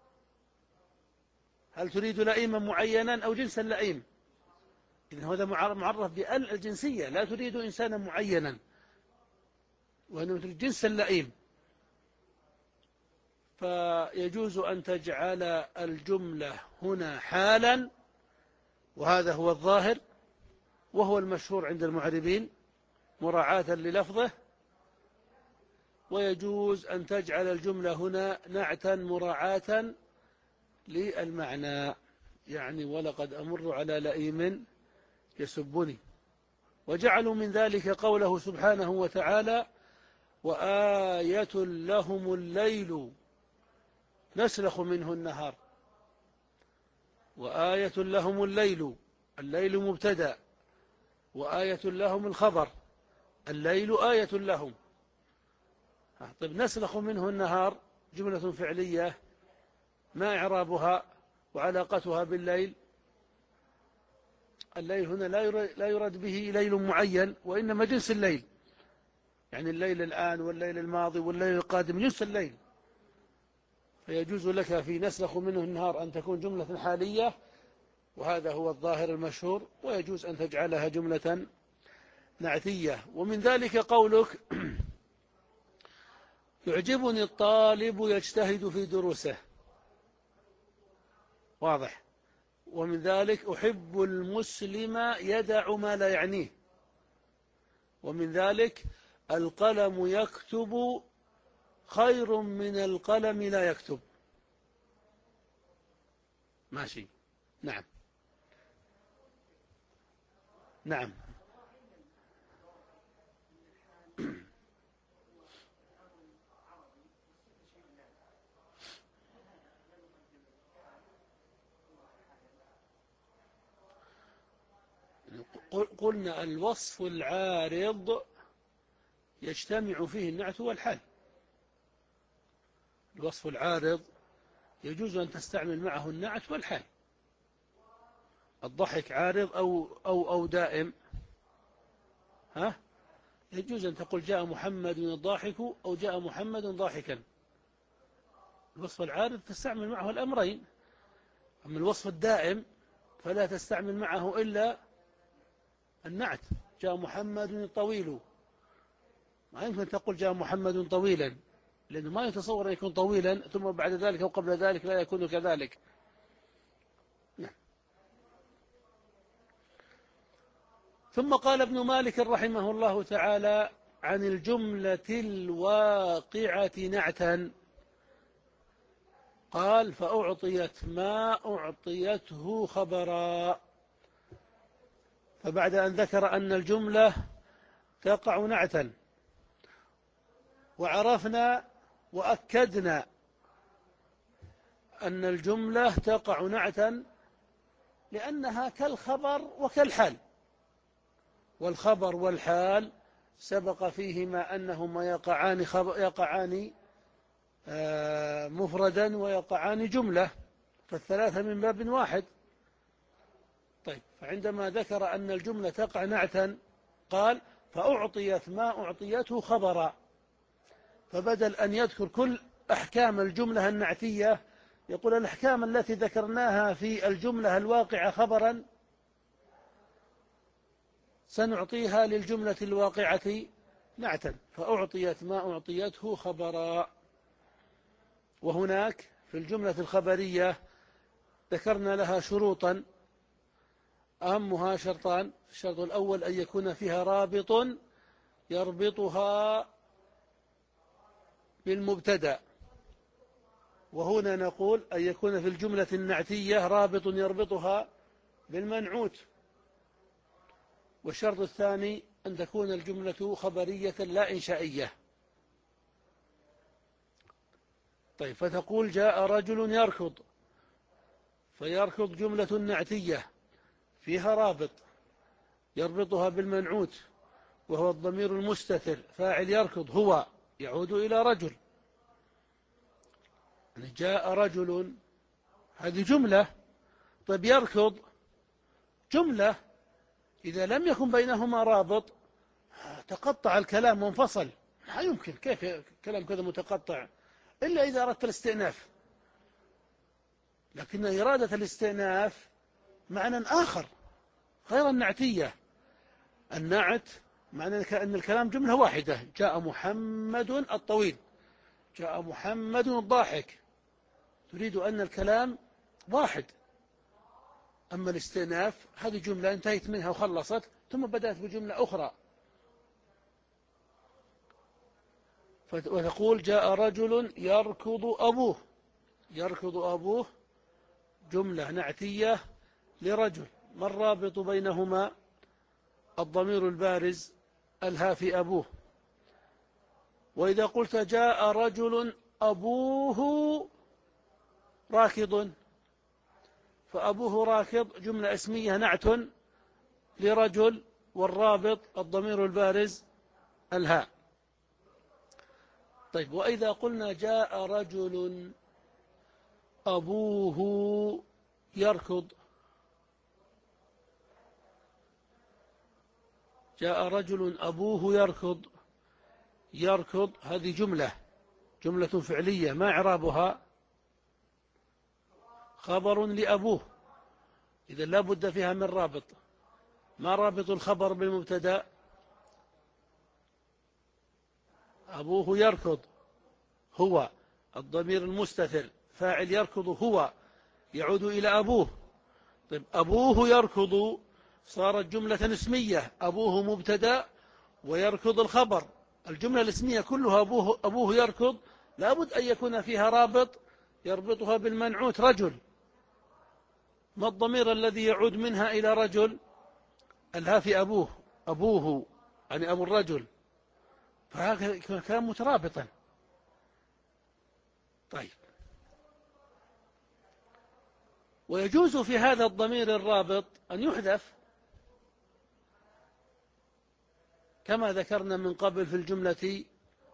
هل تريد لئيما معينا أو جنس اللئيم؟ إذن هذا معرف بأل الجنسية، لا تريد إنسانا معينا، وأنه تريد جنس اللئيم. فيجوز أن تجعل الجملة هنا حالا، وهذا هو الظاهر وهو المشهور عند المعربين مراعاة للفظه. ويجوز أن تجعل الجملة هنا نعتا مراعاة للمعنى، يعني ولقد أمر على لئيم يسبني. وجعلوا من ذلك قوله سبحانه وتعالى: وآية لهم الليل نسلخ منه النهار. وآية لهم الليل، الليل مبتدأ، وآية لهم الخبر، الليل آية لهم. طيب نسلخ منه النهار، جملة فعلية، ما إعرابها وعلاقتها بالليل؟ الليل هنا لا يراد به ليل معين، وإنما جنس الليل، يعني الليل الآن والليل الماضي والليل القادم جنس الليل. فيجوز لك في نسلخ منه النهار أن تكون جملة حالية، وهذا هو الظاهر المشهور، ويجوز أن تجعلها جملة نعتية. ومن ذلك قولك يعجبني الطالب يجتهد في دروسه، واضح. ومن ذلك أحب المسلم يدع ما لا يعنيه. ومن ذلك القلم يكتب خير من القلم لا يكتب. ماشي. نعم نعم. قلنا الوصف العارض يجتمع فيه النعت والحال. الوصف العارض يجوز أن تستعمل معه النعت والحال. الضحك عارض أو, أو, أو دائم، ها؟ يجوز أن تقول جاء محمد الضاحك أو جاء محمد ضاحكا. الوصف العارض تستعمل معه الأمرين. أما الوصف الدائم فلا تستعمل معه إلا النعت. جاء محمد الطويل، ما يمكن تقول جاء محمد طويلا، لأنه ما يتصور أن يكون طويلا ثم بعد ذلك أو قبل ذلك لا يكون كذلك. ثم قال ابن مالك رحمه الله تعالى عن الجملة الواقعة نعتا، قال فأعطيت ما أعطيته خبرا. فبعد أن ذكر أن الجملة تقع نعتا، وعرفنا وأكدنا أن الجملة تقع نعتا لأنها كالخبر وكالحال، والخبر والحال سبق فيهما أنهما يقعان, يقعان مفردا ويقعان جملة، فالثلاثة من باب واحد. طيب، فعندما ذكر أن الجملة تقع نعتا قال فأعطيت ما أعطيته خبرا، فبدل أن يذكر كل أحكام الجملة النعتية يقول الأحكام التي ذكرناها في الجملة الواقعة خبرا سنعطيها للجملة الواقعة نعتا، فأعطيت ما أعطيته خبرا. وهناك في الجملة الخبرية ذكرنا لها شروطا، أهمها شرطان. الشرط الأول أن يكون فيها رابط يربطها بالمبتدأ، وهنا نقول أن يكون في الجملة النعتية رابط يربطها بالمنعوت. والشرط الثاني أن تكون الجملة خبرية لا إنشائية. طيب، فتقول جاء رجل يركض، فيركض جملة نعتية فيها رابط يربطها بالمنعوت وهو الضمير المستتر، فاعل يركض هو، يعود إلى رجل. يعني جاء رجل هذه جملة. طيب، يركض جملة، إذا لم يكن بينهما رابط تقطع الكلام وانفصل. لا يمكن، كيف كلام كذا متقطع إلا إذا أردت الاستئناف، لكن إرادة الاستئناف معنى آخر غير النعتية. النعت معنى أن الكلام جملة واحدة، جاء محمد الطويل، جاء محمد الضاحك، تريد أن الكلام واحد. أما الاستئناف هذه جملة انتهيت منها وخلصت ثم بدأت بجملة أخرى. وتقول جاء رجل يركض أبوه، يركض أبوه جملة نعتية لرجل، ما الرابط بينهما؟ الضمير البارز الهافي أبوه. وإذا قلت جاء رجل أبوه راكض، فأبوه راكض جملة اسمية نعت لرجل، والرابط الضمير البارز الهاء. طيب، وإذا قلنا جاء رجل أبوه يركض، جاء رجل أبوه يركض، يركض هذه جملة جملة فعلية، ما إعرابها؟ خبر لأبوه، إذا لا بد فيها من رابط. ما رابط الخبر بالمبتدأ؟ أبوه يركض، هو الضمير المستتر، فاعل يركض هو يعود إلى أبوه. طيب، أبوه يركض صارت جملة اسمية، أبوه مبتدأ ويركض الخبر. الجملة الاسمية كلها أبوه, أبوه يركض، لابد أن يكون فيها رابط يربطها بالمنعوت رجل. ما الضمير الذي يعود منها إلى رجل؟ الها في أبوه، أبوه يعني أبو الرجل، فهذا كان مترابطا. طيب، ويجوز في هذا الضمير الرابط أن يحذف كما ذكرنا من قبل في الجملة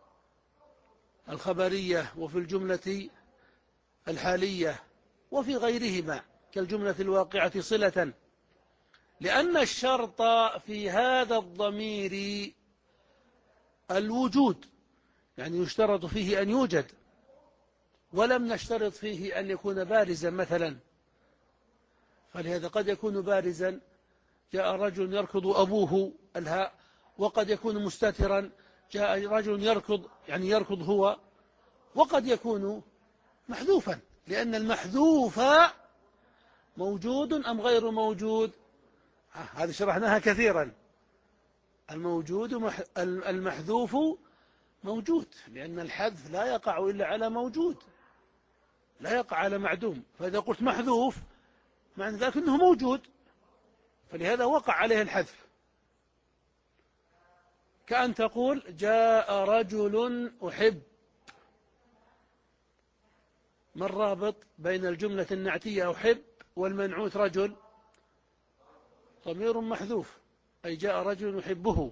الخبرية وفي الجملة الحالية وفي غيرهما كالجملة الواقعة صلة، لأن الشرط في هذا الضمير الوجود، يعني يشترط فيه أن يوجد، ولم نشترط فيه أن يكون بارزا مثلا. فلهذا قد يكون بارزا جاء رجل يركض أبوه الهاء، وقد يكون مستترا جاء رجل يركض يعني يركض هو، وقد يكون محذوفا، لأن المحذوف موجود أم غير موجود. هذه شرحناها كثيرا. الموجود المحذوف موجود، لأن الحذف لا يقع إلا على موجود، لا يقع على معدوم. فإذا قلت محذوف معنى ذلك أنه موجود، فلهذا وقع عليه الحذف. كأن تقول جاء رجل أحب. ما الرابط بين الجملة النعتية أحب والمنعوت رجل؟ ضمير محذوف، أي جاء رجل يحبه.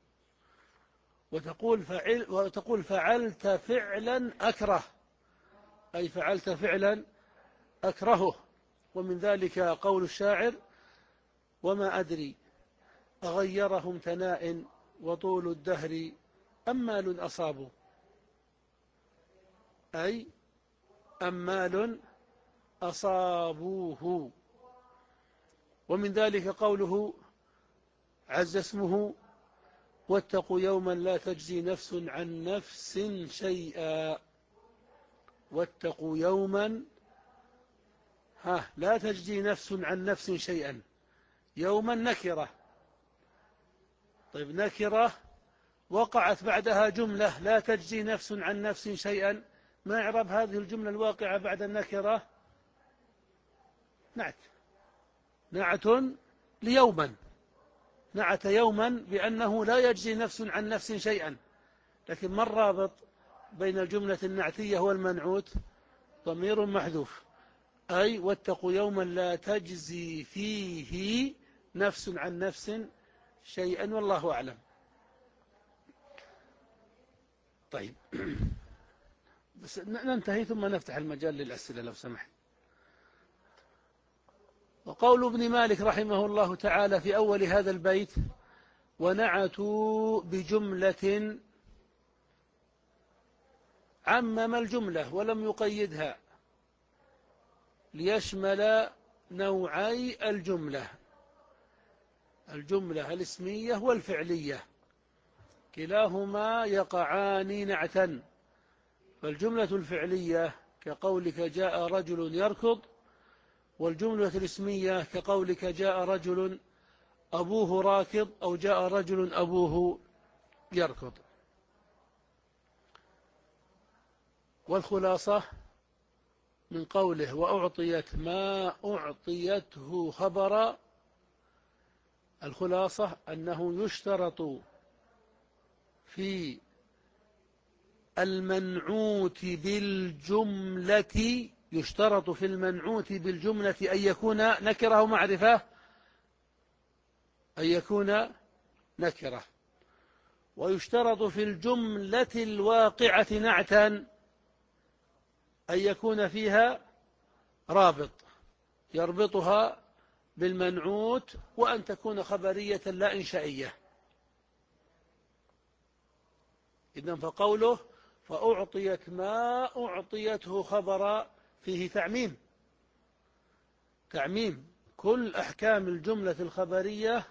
وتقول, فعل وتقول فعلت فعلا أكره، أي فعلت فعلا أكرهه. ومن ذلك قول الشاعر وما أدري أغيرهم ثناء وطول الدهر أمال أصابوا، أي أمال أصابوه. ومن ذلك قوله عز اسمه واتقوا يوما لا تجزي نفس عن نفس شيئا. واتقوا يوما ها لا تجزي نفس عن نفس شيئا، يوما نكرة. طيب، نكرة وقعت بعدها جملة لا تجزي نفس عن نفس شيئا، ما إعراب هذه الجملة الواقعة بعد النكرة؟ نعت نعت ليوما، نعت يوما بأنه لا يجزي نفس عن نفس شيئا. لكن ما الرابط بين الجملة النعتية والمنعوت؟ ضمير محذوف، أي واتقوا يوما لا تجزي فيه نفس عن نفس شيئا، والله أعلم. طيب، بس ننتهي ثم نفتح المجال للأسئلة لو سمحت. وقول ابن مالك رحمه الله تعالى في أول هذا البيت ونعتوا بجملة، عمم الجملة ولم يقيدها ليشمل نوعي الجملة، الجملة الاسمية والفعلية، كلاهما يقعان نعتا. فالجملة الفعلية كقولك جاء رجل يركض، والجملة الاسمية كقولك جاء رجل أبوه راكض، أو جاء رجل أبوه يركض. والخلاصة من قوله وأعطيت ما أعطيته خبرا، الخلاصة أنه يشترط في المنعوت بالجملة يشترط في المنعوت بالجملة أن يكون نكرة أو معرفة، أن يكون نكرة. ويشترط في الجملة الواقعة نعتا أن يكون فيها رابط يربطها بالمنعوت، وأن تكون خبرية لا إنشائية. إذن فقوله فأعطيت ما أعطيته خبر فيه تعميم، تعميم كل أحكام الجملة الخبرية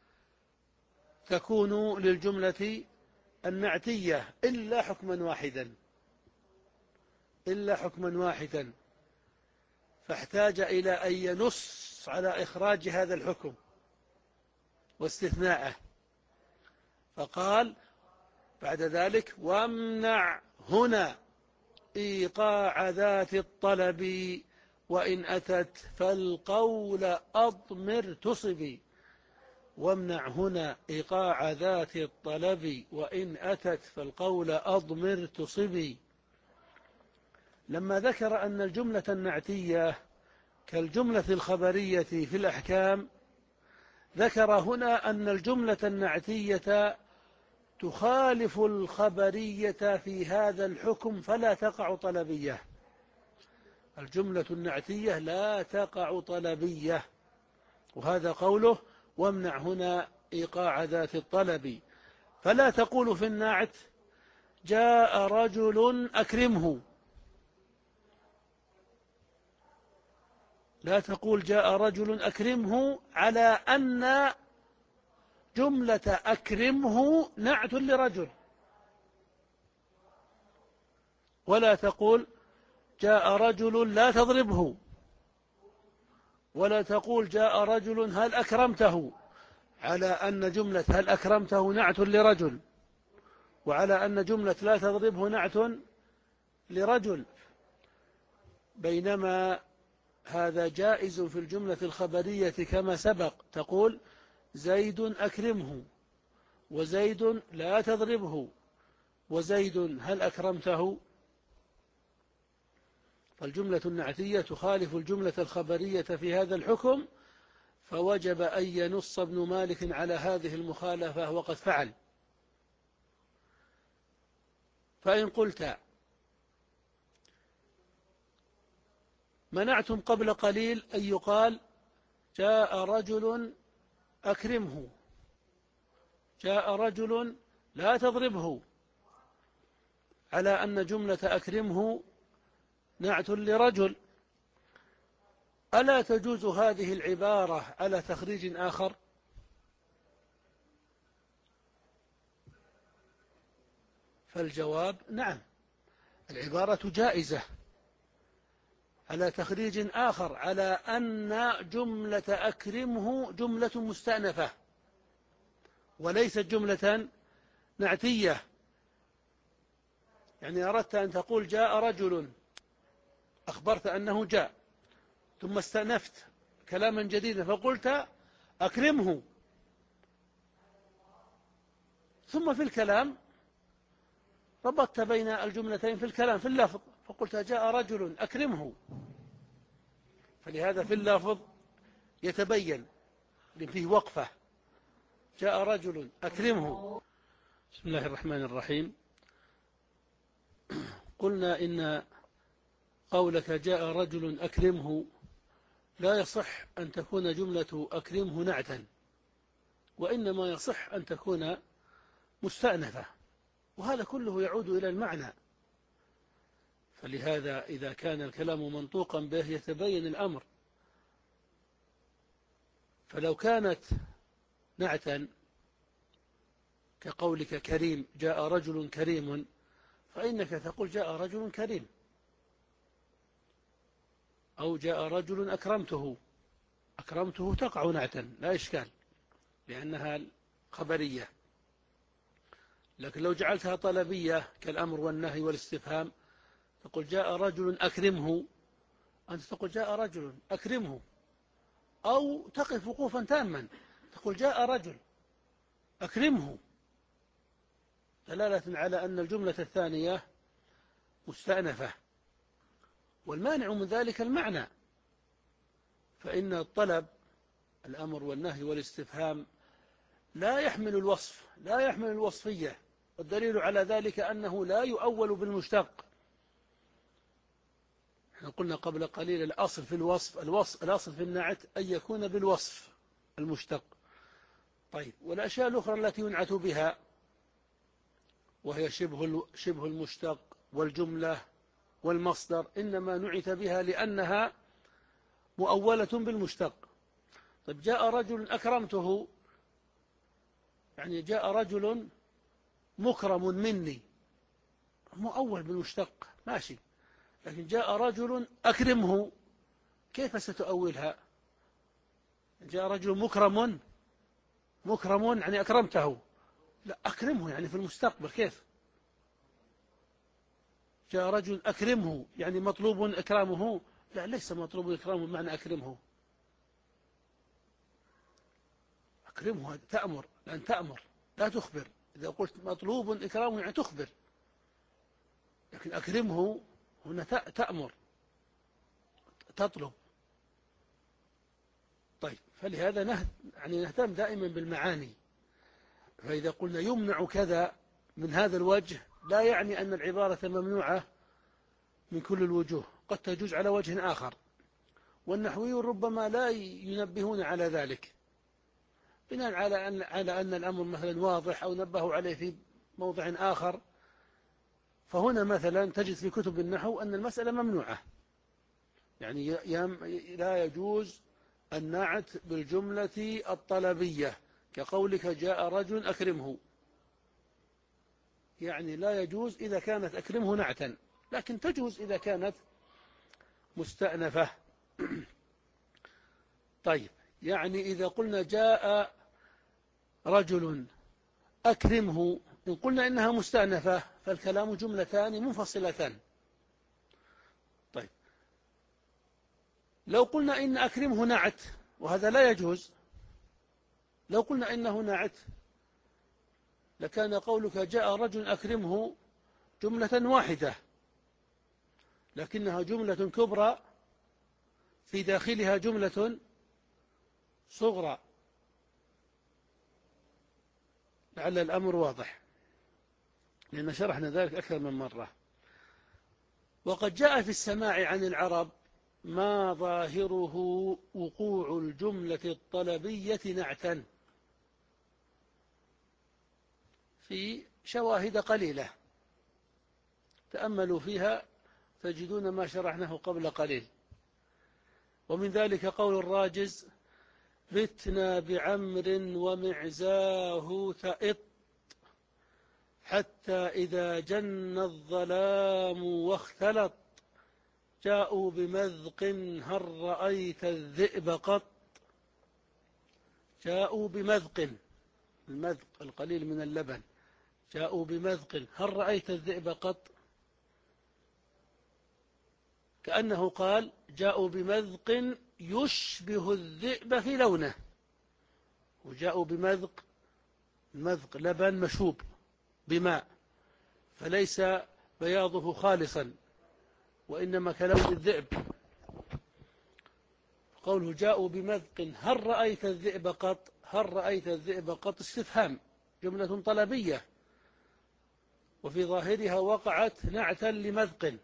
تكون للجملة النعتية إلا حكما واحدا، إلا حكما واحدا، فاحتاج إلى أن ينص على إخراج هذا الحكم واستثناءه، فقال بعد ذلك وامنع هنا إيقاع ذات الطلب وإن أتت فالقول أضمر تصبي. وامنع هنا إيقاع ذات الطلب وإن أتت فالقول أضمر تصبي. لما ذكر أن الجملة النعتية كالجملة الخبرية في الأحكام، ذكر هنا أن الجملة النعتية تخالف الخبرية في هذا الحكم فلا تقع طلبية. الجملة النعتية لا تقع طلبية، وهذا قوله وامنع هنا إيقاع ذات الطلب. فلا تقول في النعت جاء رجل أكرمه، لا تقول جاء رجل أكرمه على أن جملة أكرمه نعت لرجل، ولا تقول جاء رجل لا تضربه، ولا تقول جاء رجل هل أكرمته على أن جملة هل أكرمته نعت لرجل، وعلى أن جملة لا تضربه نعت لرجل، بينما هذا جائز في الجملة الخبرية كما سبق، تقول زيد أكرمه، وزيد لا تضربه، وزيد هل أكرمته. فالجملة النعتية تخالف الجملة الخبرية في هذا الحكم، فوجب أن ينص ابن مالك على هذه المخالفة وقد فعل. فإن قلت منعتم قبل قليل أن يقال جاء رجل أكرمه، جاء رجل لا تضربه، على أن جملة أكرمه نعت لرجل، ألا تجوز هذه العبارة على تخريج آخر؟ فالجواب نعم، العبارة جائزة على تخريج آخر، على أن جملة أكرمه جملة مستأنفة وليست جملة نعتية. يعني أردت أن تقول جاء رجل، أخبرت أنه جاء، ثم استأنفت كلاما جديدا فقلت أكرمه، ثم في الكلام ربطت بين الجملتين في الكلام في اللفظ فقلت جاء رجل أكرمه، فلهذا في اللفظ يتبين فيه وقفة، جاء رجل أكرمه. بسم الله الرحمن الرحيم. قلنا إن قولك جاء رجل أكرمه لا يصح أن تكون جملة أكرمه نعتا، وإنما يصح أن تكون مستأنفة، وهذا كله يعود إلى المعنى. فلهذا إذا كان الكلام منطوقا به يتبين الأمر. فلو كانت نعتا كقولك كريم جاء رجل كريم، فإنك تقول جاء رجل كريم، أو جاء رجل أكرمته، أكرمته تقع نعتا لا إشكال لأنها خبرية. لكن لو جعلتها طلبية كالأمر والنهي والاستفهام تقول جاء رجل أكرمه، أنت تقول جاء رجل أكرمه، أو تقف وقوفا تاما تقول جاء رجل أكرمه، دلالة على أن الجملة الثانية مستأنفة. والمانع من ذلك المعنى. فإن الطلب الأمر والنهي والاستفهام لا يحمل الوصف، لا يحمل الوصفية، والدليل على ذلك أنه لا يؤول بالمشتق. احنا قلنا قبل قليل الأصل في الوصف الوصف الأصل في النعت أن يكون بالوصف المشتق. طيب، والأشياء الأخرى التي ينعت بها وهي شبه شبه المشتق والجملة والمصدر إنما نعت بها لأنها مؤولة بالمشتق. طيب، جاء رجل أكرمته، يعني جاء رجل مكرم مني، مؤول بالمشتق ماشي. لكن جاء رجل أكرمه، كيف ستؤولها؟ جاء رجل مكرم مكرم يعني أكرمته، لا أكرمه يعني في المستقبل، كيف؟ جاء رجل أكرمه يعني مطلوب إكرامه، لا ليس مطلوب إكرامه بمعنى أكرمه. أكرمه تأمر، لأن تأمر لا تخبر. إذا قلت مطلوب إكرامه يعني تخبر، لكن أكرمه هنا تأمر تطلب. طيب، فلهذا نه... يعني نهتم دائما بالمعاني. فإذا قلنا يمنع كذا من هذا الوجه لا يعني أن العبارة ممنوعة من كل الوجوه، قد تجوز على وجه آخر، والنحويون ربما لا ينبهون على ذلك بناء على أن, على أن الأمر مثلا واضح أو نبهوا عليه في موضع آخر. فهنا مثلا تجد في كتب النحو أن المسألة ممنوعة، يعني لا يجوز النعت بالجملة الطلبية كقولك جاء رجل أكرمه، يعني لا يجوز إذا كانت أكرمه نعتا، لكن تجوز إذا كانت مستأنفة. طيب، يعني إذا قلنا جاء رجل أكرمه، إن قلنا إنها مستأنفة فالكلام جملتان منفصلتان. طيب، لو قلنا إن أكرمه نعت، وهذا لا يجوز، لو قلنا إنه نعت لكان قولك جاء رجل أكرمه جملة واحدة، لكنها جملة كبرى في داخلها جملة صغرى. لعل الأمر واضح، لأن شرحنا ذلك أكثر من مرة. وقد جاء في السماع عن العرب ما ظاهره وقوع الجملة الطلبية نعتا في شواهد قليلة، تأملوا فيها تجدون ما شرحناه قبل قليل. ومن ذلك قول الراجز: بتنا بعمر ومعزاه تئط، حتى إذا جن الظلام واختلط، جاءوا بمذق هل رأيت الذئب قط. جاءوا بمذق، المذق القليل من اللبن، جاءوا بمذق هل رأيت الذئب قط، كأنه قال جاءوا بمذق يشبه الذئب في لونه، وجاءوا بمذق، المذق لبن مشوب بماء، فليس بياضه خالصا وإنما كلون الذئب. قوله جاءوا بمذق هل رأيت الذئب قط، هل رأيت الذئب قط استفهام، جملة طلبية، وفي ظاهرها وقعت نعتا لمذق.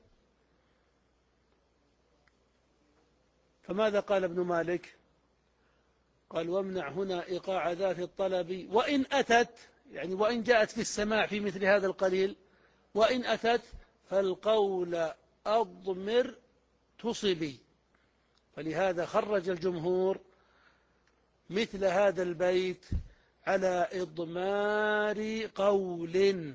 فماذا قال ابن مالك؟ قال: وامنع هنا إيقاع ذات الطلب وإن أتت، يعني وإن جاءت في السماع في مثل هذا القليل، وإن أتت فالقول أضمر تصبي. فلهذا خرج الجمهور مثل هذا البيت على إضمار قول،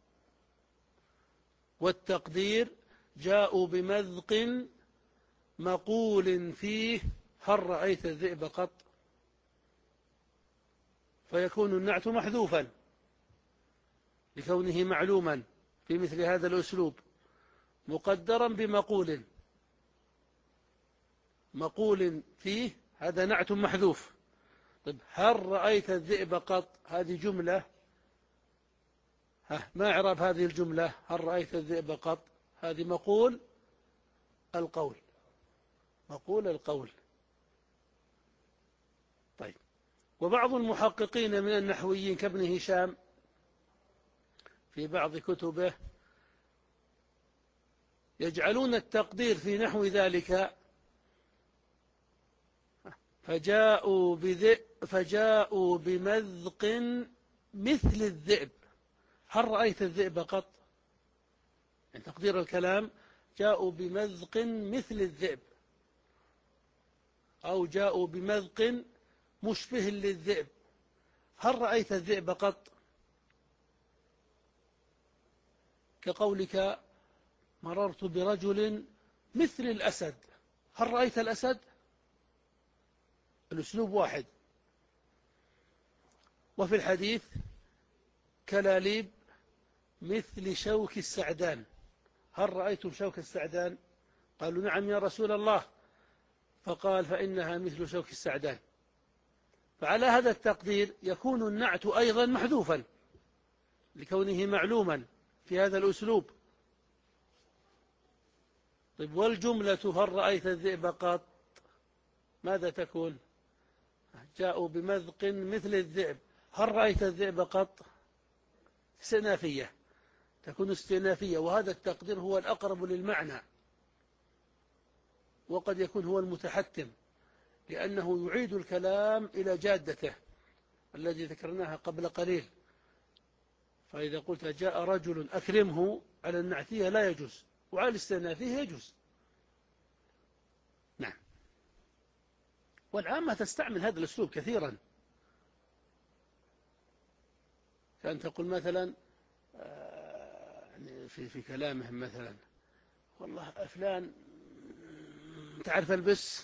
والتقدير جاءوا بمذق مقول فيه هل رأيت الذئب قط، فيكون النعت محذوفا لكونه معلوما في مثل هذا الأسلوب، مقدرا بمقول، مقول فيه هذا نعت محذوف. طيب، هل رأيت الذئب قط، هذه جملة، ها ما إعراب هذه الجملة؟ هل رأيت الذئب قط، هذه مقول القول، مقول القول. طيب، وبعض المحققين من النحويين كابن هشام في بعض كتبه يجعلون التقدير في نحو ذلك فجاءوا, بذئب فجاءوا بمذق مثل الذئب. هل رأيت الذئب قط؟ يعني تقدير الكلام جاءوا بمذق مثل الذئب، أو جاءوا بمذق مشبه للذئب. هل رأيت الذئب قط؟ كقولك مررت برجل مثل الأسد. هل رأيت الأسد؟ الأسلوب واحد. وفي الحديث كلاليب مثل شوك السعدان. هل رأيتم شوك السعدان؟ قالوا نعم يا رسول الله. فقال فإنها مثل شوك السعدان. فعلى هذا التقدير يكون النعت أيضا محذوفا لكونه معلوما في هذا الأسلوب. طيب، والجملة هل رأيت الذئب قط؟ ماذا تكون؟ جاءوا بمذق مثل الذئب. هل رأيت الذئب قط؟ استئنافية، تكون استئنافية، وهذا التقدير هو الأقرب للمعنى، وقد يكون هو المتحتم، لأنه يعيد الكلام إلى جادته الذي ذكرناها قبل قليل. فإذا قلت جاء رجل أكرمه على النعتية لا يجوز، وعلى الاستئنافية يجوز. نعم. والعامة تستعمل هذا الأسلوب كثيرا، كأن تقول مثلا في في كلامهم مثلا والله فلان تعرف البس،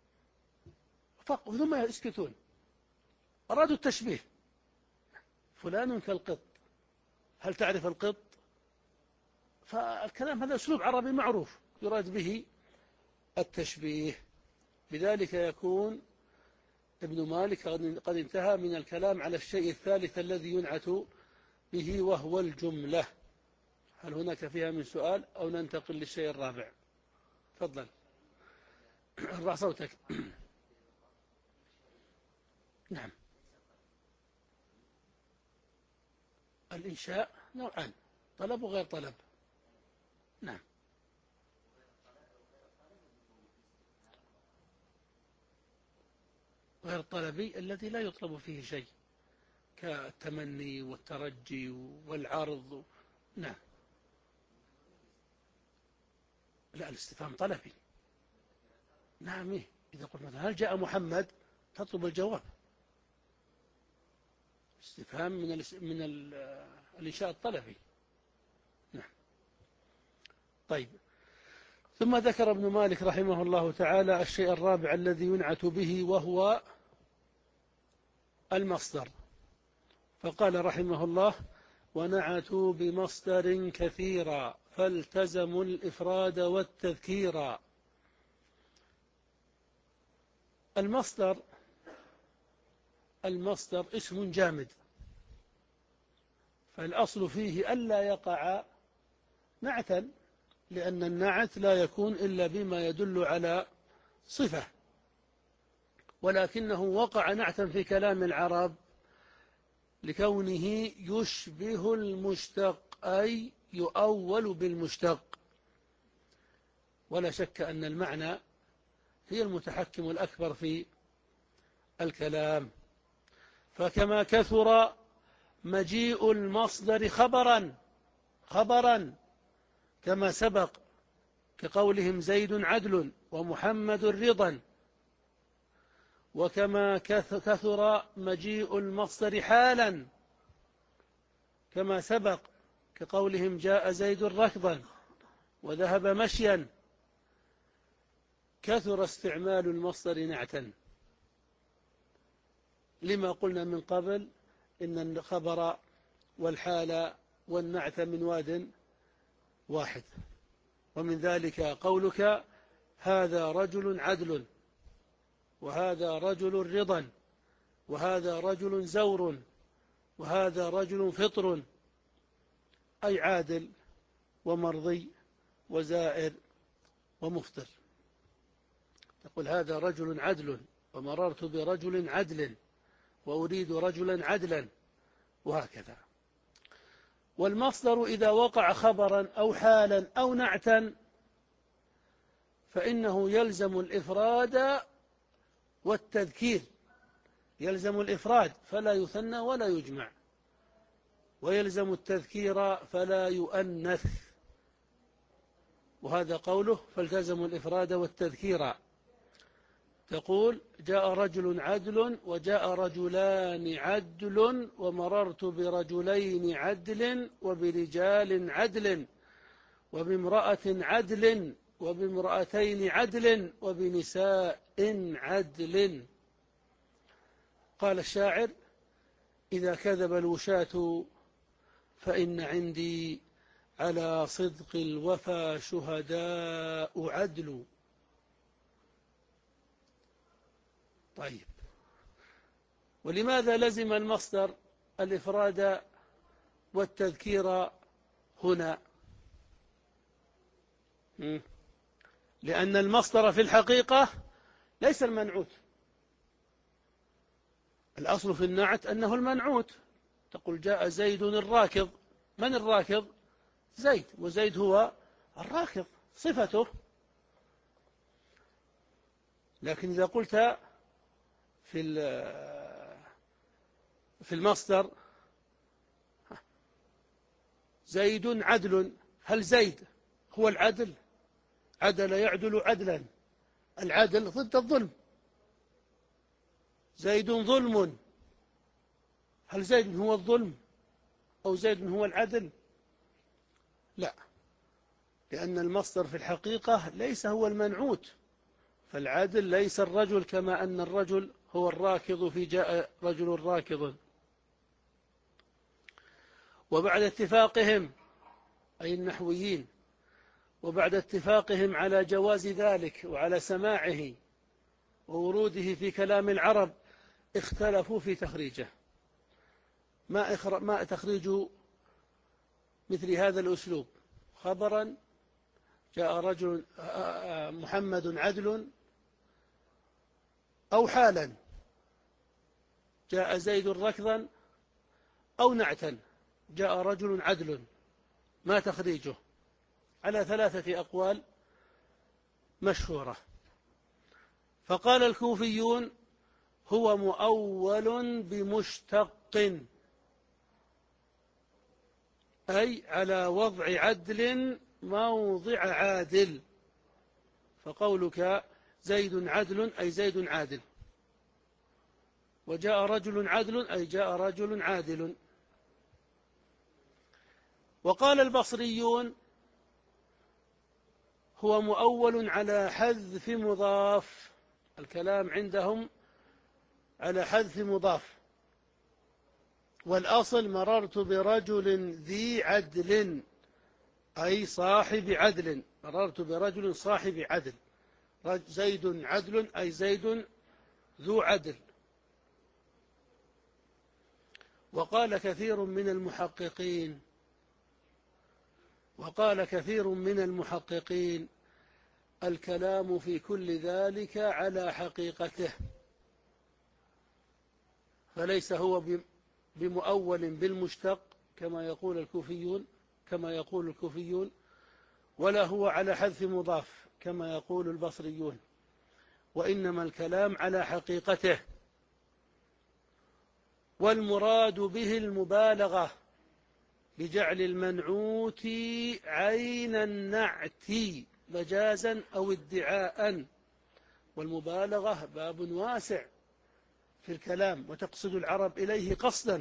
ثم يسكتون، أرادوا التشبيه. فلان كالقط، هل تعرف القط؟ فالكلام هذا أسلوب عربي معروف يراد به التشبيه. بذلك يكون ابن مالك قد انتهى من الكلام على الشيء الثالث الذي ينعت به وهو الجملة. هل هناك فيها من سؤال أو ننتقل للشيء الرابع؟ تفضل، ارفع صوتك. نعم، الإنشاء نوعان، طلب وغير طلب. نعم، غير طلبي الذي لا يطلب فيه شيء كالتمني والترجي والعرض. نعم. لا، الاستفهام طلبي. نعم، إيه؟ إذا قلت مثلا هل جاء محمد تطلب الجواب. استفهام من ال من ال الإنشاء الطلبي. نعم. طيب، ثم ذكر ابن مالك رحمه الله تعالى الشيء الرابع الذي ينعت به وهو المصدر. فقال رحمه الله ونعتوا بمصدر كثيرا فالتزموا الإفراد والتذكيرا. المصدر المصدر اسم جامد، فالأصل فيه ألا يقع نعتا، لأن النعت لا يكون إلا بما يدل على صفة، ولكنه وقع نعتا في كلام العرب لكونه يشبه المشتق، أي يؤول بالمشتق. ولا شك أن المعنى هي المتحكم الأكبر في الكلام. فكما كثر مجيء المصدر خبرا خبرا كما سبق كقولهم زيد عدل ومحمد رضا، وكما كثر مجيء المصدر حالا كما سبق كقولهم جاء زيد ركضا وذهب مشيا، كثر استعمال المصدر نعتا، لما قلنا من قبل إن الخبر والحال والنعت من واد واحد. ومن ذلك قولك هذا رجل عدل، وهذا رجل رضا، وهذا رجل زور، وهذا رجل فطر، أي عادل ومرضي وزائر ومفطر. تقول هذا رجل عدل، ومررت برجل عدل، وأريد رجلا عدلا، وهكذا. والمصدر إذا وقع خبرا أو حالا أو نعتا فإنه يلزم الإفراد والتذكير، يلزم الإفراد فلا يثنى ولا يجمع، ويلزم التذكير فلا يؤنث، وهذا قوله فالتزم الإفراد والتذكير. تقول جاء رجل عدل، وجاء رجلان عدل، ومررت برجلين عدل، وبرجال عدل، وبامرأة عدل، وبامرأتين عدل، وبنساء عدل. قال الشاعر إذا كذب الوشاة فإن عندي على صدق الوفا شهداء عدل. طيب، ولماذا لزم المصدر الإفراد والتذكير هنا؟ لأن المصدر في الحقيقة ليس المنعوت. الأصل في النعت أنه المنعوت. تقول جاء زيد الراكض، من الراكض؟ زيد، وزيد هو الراكض صفته. لكن إذا قلت في في المصدر زيد عدل، هل زيد هو العدل؟ عدل يعدل عدلا، العدل ضد الظلم. زيد ظلم، هل زيد هو الظلم أو زيد هو العدل؟ لا، لأن المصدر في الحقيقة ليس هو المنعوت، فالعدل ليس الرجل كما أن الرجل هو الراكض في جاء رجل راكض. وبعد اتفاقهم أي النحويين، وبعد اتفاقهم على جواز ذلك وعلى سماعه ووروده في كلام العرب، اختلفوا في تخريجه. ما, إخر... ما تخريج مثل هذا الأسلوب؟ خبرا جاء رجل محمد عدل، أو حالا جاء زيد ركضا، أو نعتا جاء رجل عدل. ما تخريجه؟ على ثلاثة أقوال مشهورة. فقال الكوفيون هو مؤول بمشتق، أي على وضع عدل موضع عادل. فقولك زيد عدل أي زيد عادل، وجاء رجل عدل أي جاء رجل عادل. وقال البصريون هو مؤول على حذف مضاف، الكلام عندهم على حذف مضاف. والأصل مررت برجل ذي عدل أي صاحب عدل، مررت برجل صاحب عدل. زيد عدل أي زيد ذو عدل. وقال كثير من المحققين وقال كثير من المحققين الكلام في كل ذلك على حقيقته، فليس هو بمؤول بالمشتق كما يقول الكوفيون كما يقول الكوفيون ولا هو على حذف مضاف كما يقول البصريون، وإنما الكلام على حقيقته. والمراد به المبالغة بجعل المنعوت عين النعت مجازا أو ادعاء. والمبالغة باب واسع في الكلام، وتقصد العرب إليه قصدا.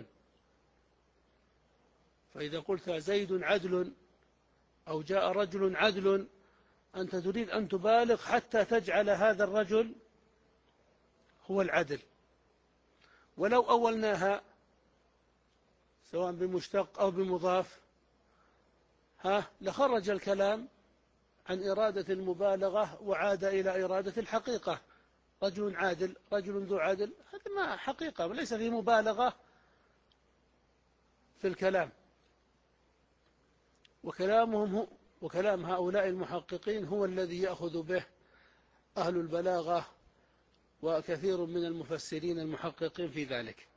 فإذا قلت زيد عدل أو جاء رجل عدل، أنت تريد أن تبالغ حتى تجعل هذا الرجل هو العدل. ولو أولناها سواء بمشتق أو بمضاف ها لخرج الكلام عن إرادة المبالغة وعاد إلى إرادة الحقيقة. رجل عادل، رجل ذو عدل، هذا ما حقيقة وليس فيه مبالغة في الكلام. وكلامهم وكلام هؤلاء المحققين هو الذي يأخذ به أهل البلاغة وكثير من المفسرين المحققين في ذلك.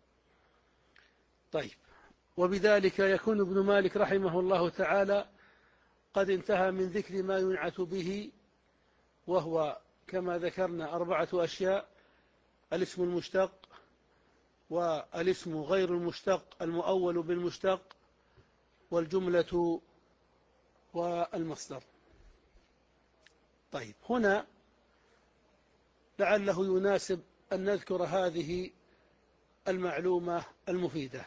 طيب، وبذلك يكون ابن مالك رحمه الله تعالى قد انتهى من ذكر ما ينعت به، وهو كما ذكرنا أربعة أشياء: الاسم المشتق، والاسم غير المشتق المؤول بالمشتق، والجملة، والمصدر. طيب، هنا لعله يناسب أن نذكر هذه المعلومة المفيدة،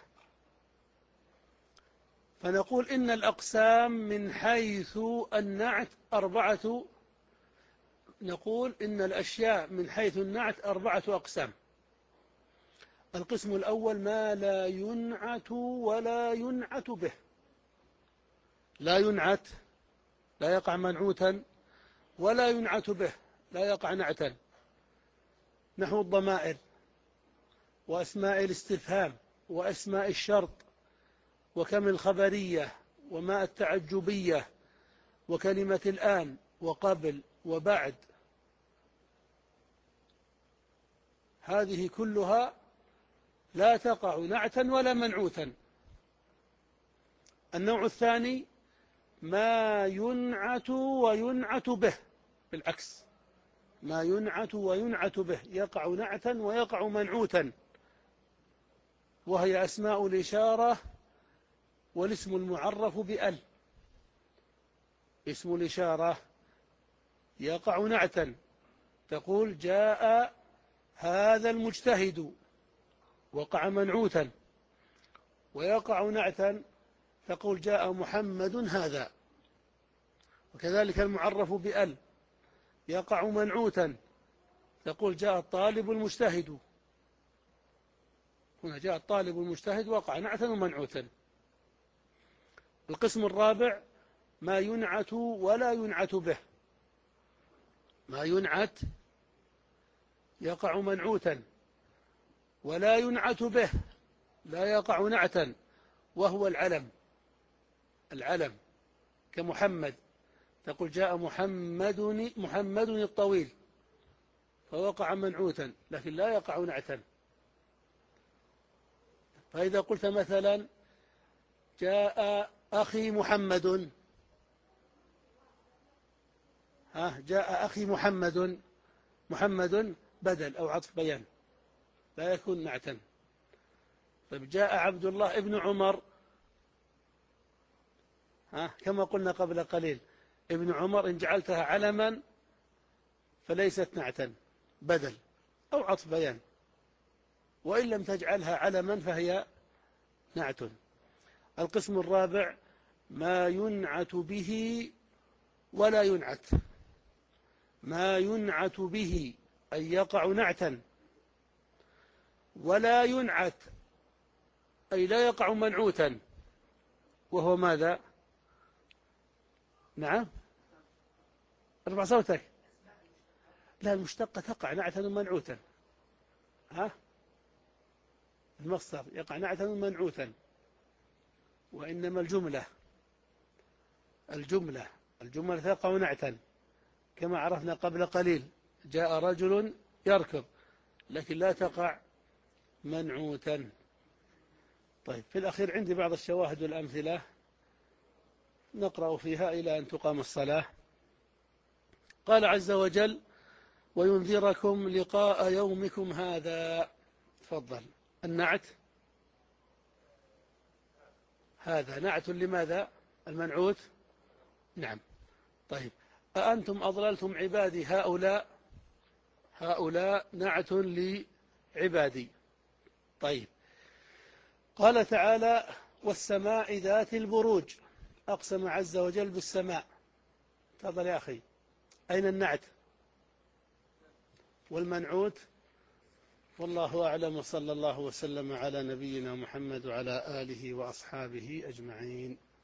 فنقول إن الأقسام من حيث النعت أربعة. نقول إن الأشياء من حيث النعت أربعة أقسام. القسم الأول ما لا ينعت ولا ينعت به. لا ينعت لا يقع منعوتا، ولا ينعت به لا يقع نعتا، نحو الضمائر وأسماء الاستفهام وأسماء الشرط وكم الخبرية وما التعجبية وكلمة الآن وقبل وبعد. هذه كلها لا تقع نعتا ولا منعوتا. النوع الثاني ما ينعت وينعت به، بالعكس، ما ينعت وينعت به يقع نعتا ويقع منعوتا، وهي أسماء الإشارة والاسم المعرف بأل. اسم الإشارة يقع نعتا، تقول جاء هذا المجتهد، وقع منعوتا. ويقع نعتا، تقول جاء محمد هذا. وكذلك المعرف بأل يقع منعوتا، تقول جاء الطالب المجتهد. هنا جاء الطالب المجتهد وقع نعتا ومنعوتا. القسم الرابع ما ينعت ولا ينعت به. ما ينعت يقع منعوتا، ولا ينعت به لا يقع نعتا، وهو العلم. العلم كمحمد، تقول جاء محمد محمد الطويل، فوقع منعوتا لكن لا يقع نعتا. فإذا قلت مثلا جاء أخي محمد، ها جاء أخي محمد، محمد بدل أو عطف بيان، لا يكون نعتا. طيب جاء عبد الله ابن عمر، ها كما قلنا قبل قليل ابن عمر إن جعلتها علما فليست نعتا، بدل أو عطف بيان، وإن لم تجعلها علما فهي نعت. القسم الرابع ما ينعت به ولا ينعت. ما ينعت به أي يقع نعتا، ولا ينعت أي لا يقع منعوتا، وهو ماذا؟ نعم، ارفع صوتك. لا، المشتقة تقع نعتا ومنعوتا. ها المصدر يقع نعتا ومنعوتا، وإنما الجملة الجملة الجملة تقع نعتا، كما عرفنا قبل قليل جاء رجل يركض، لكن لا تقع منعوتا. طيب، في الأخير عندي بعض الشواهد والأمثلة نقرأ فيها إلى أن تقام الصلاة. قال عز وجل وينذركم لقاء يومكم هذا. تفضل. النعت هذا نعت لماذا؟ المنعوت. نعم. طيب، أأنتم أضللتم عبادي هؤلاء. هؤلاء نعت لعبادي. طيب، قال تعالى والسماء ذات البروج. أقسم عز وجل بالسماء. تفضل يا أخي. أين النعت والمنعوت؟ والله أعلم، وصلى الله وسلم على نبينا محمد وعلى آله وأصحابه أجمعين.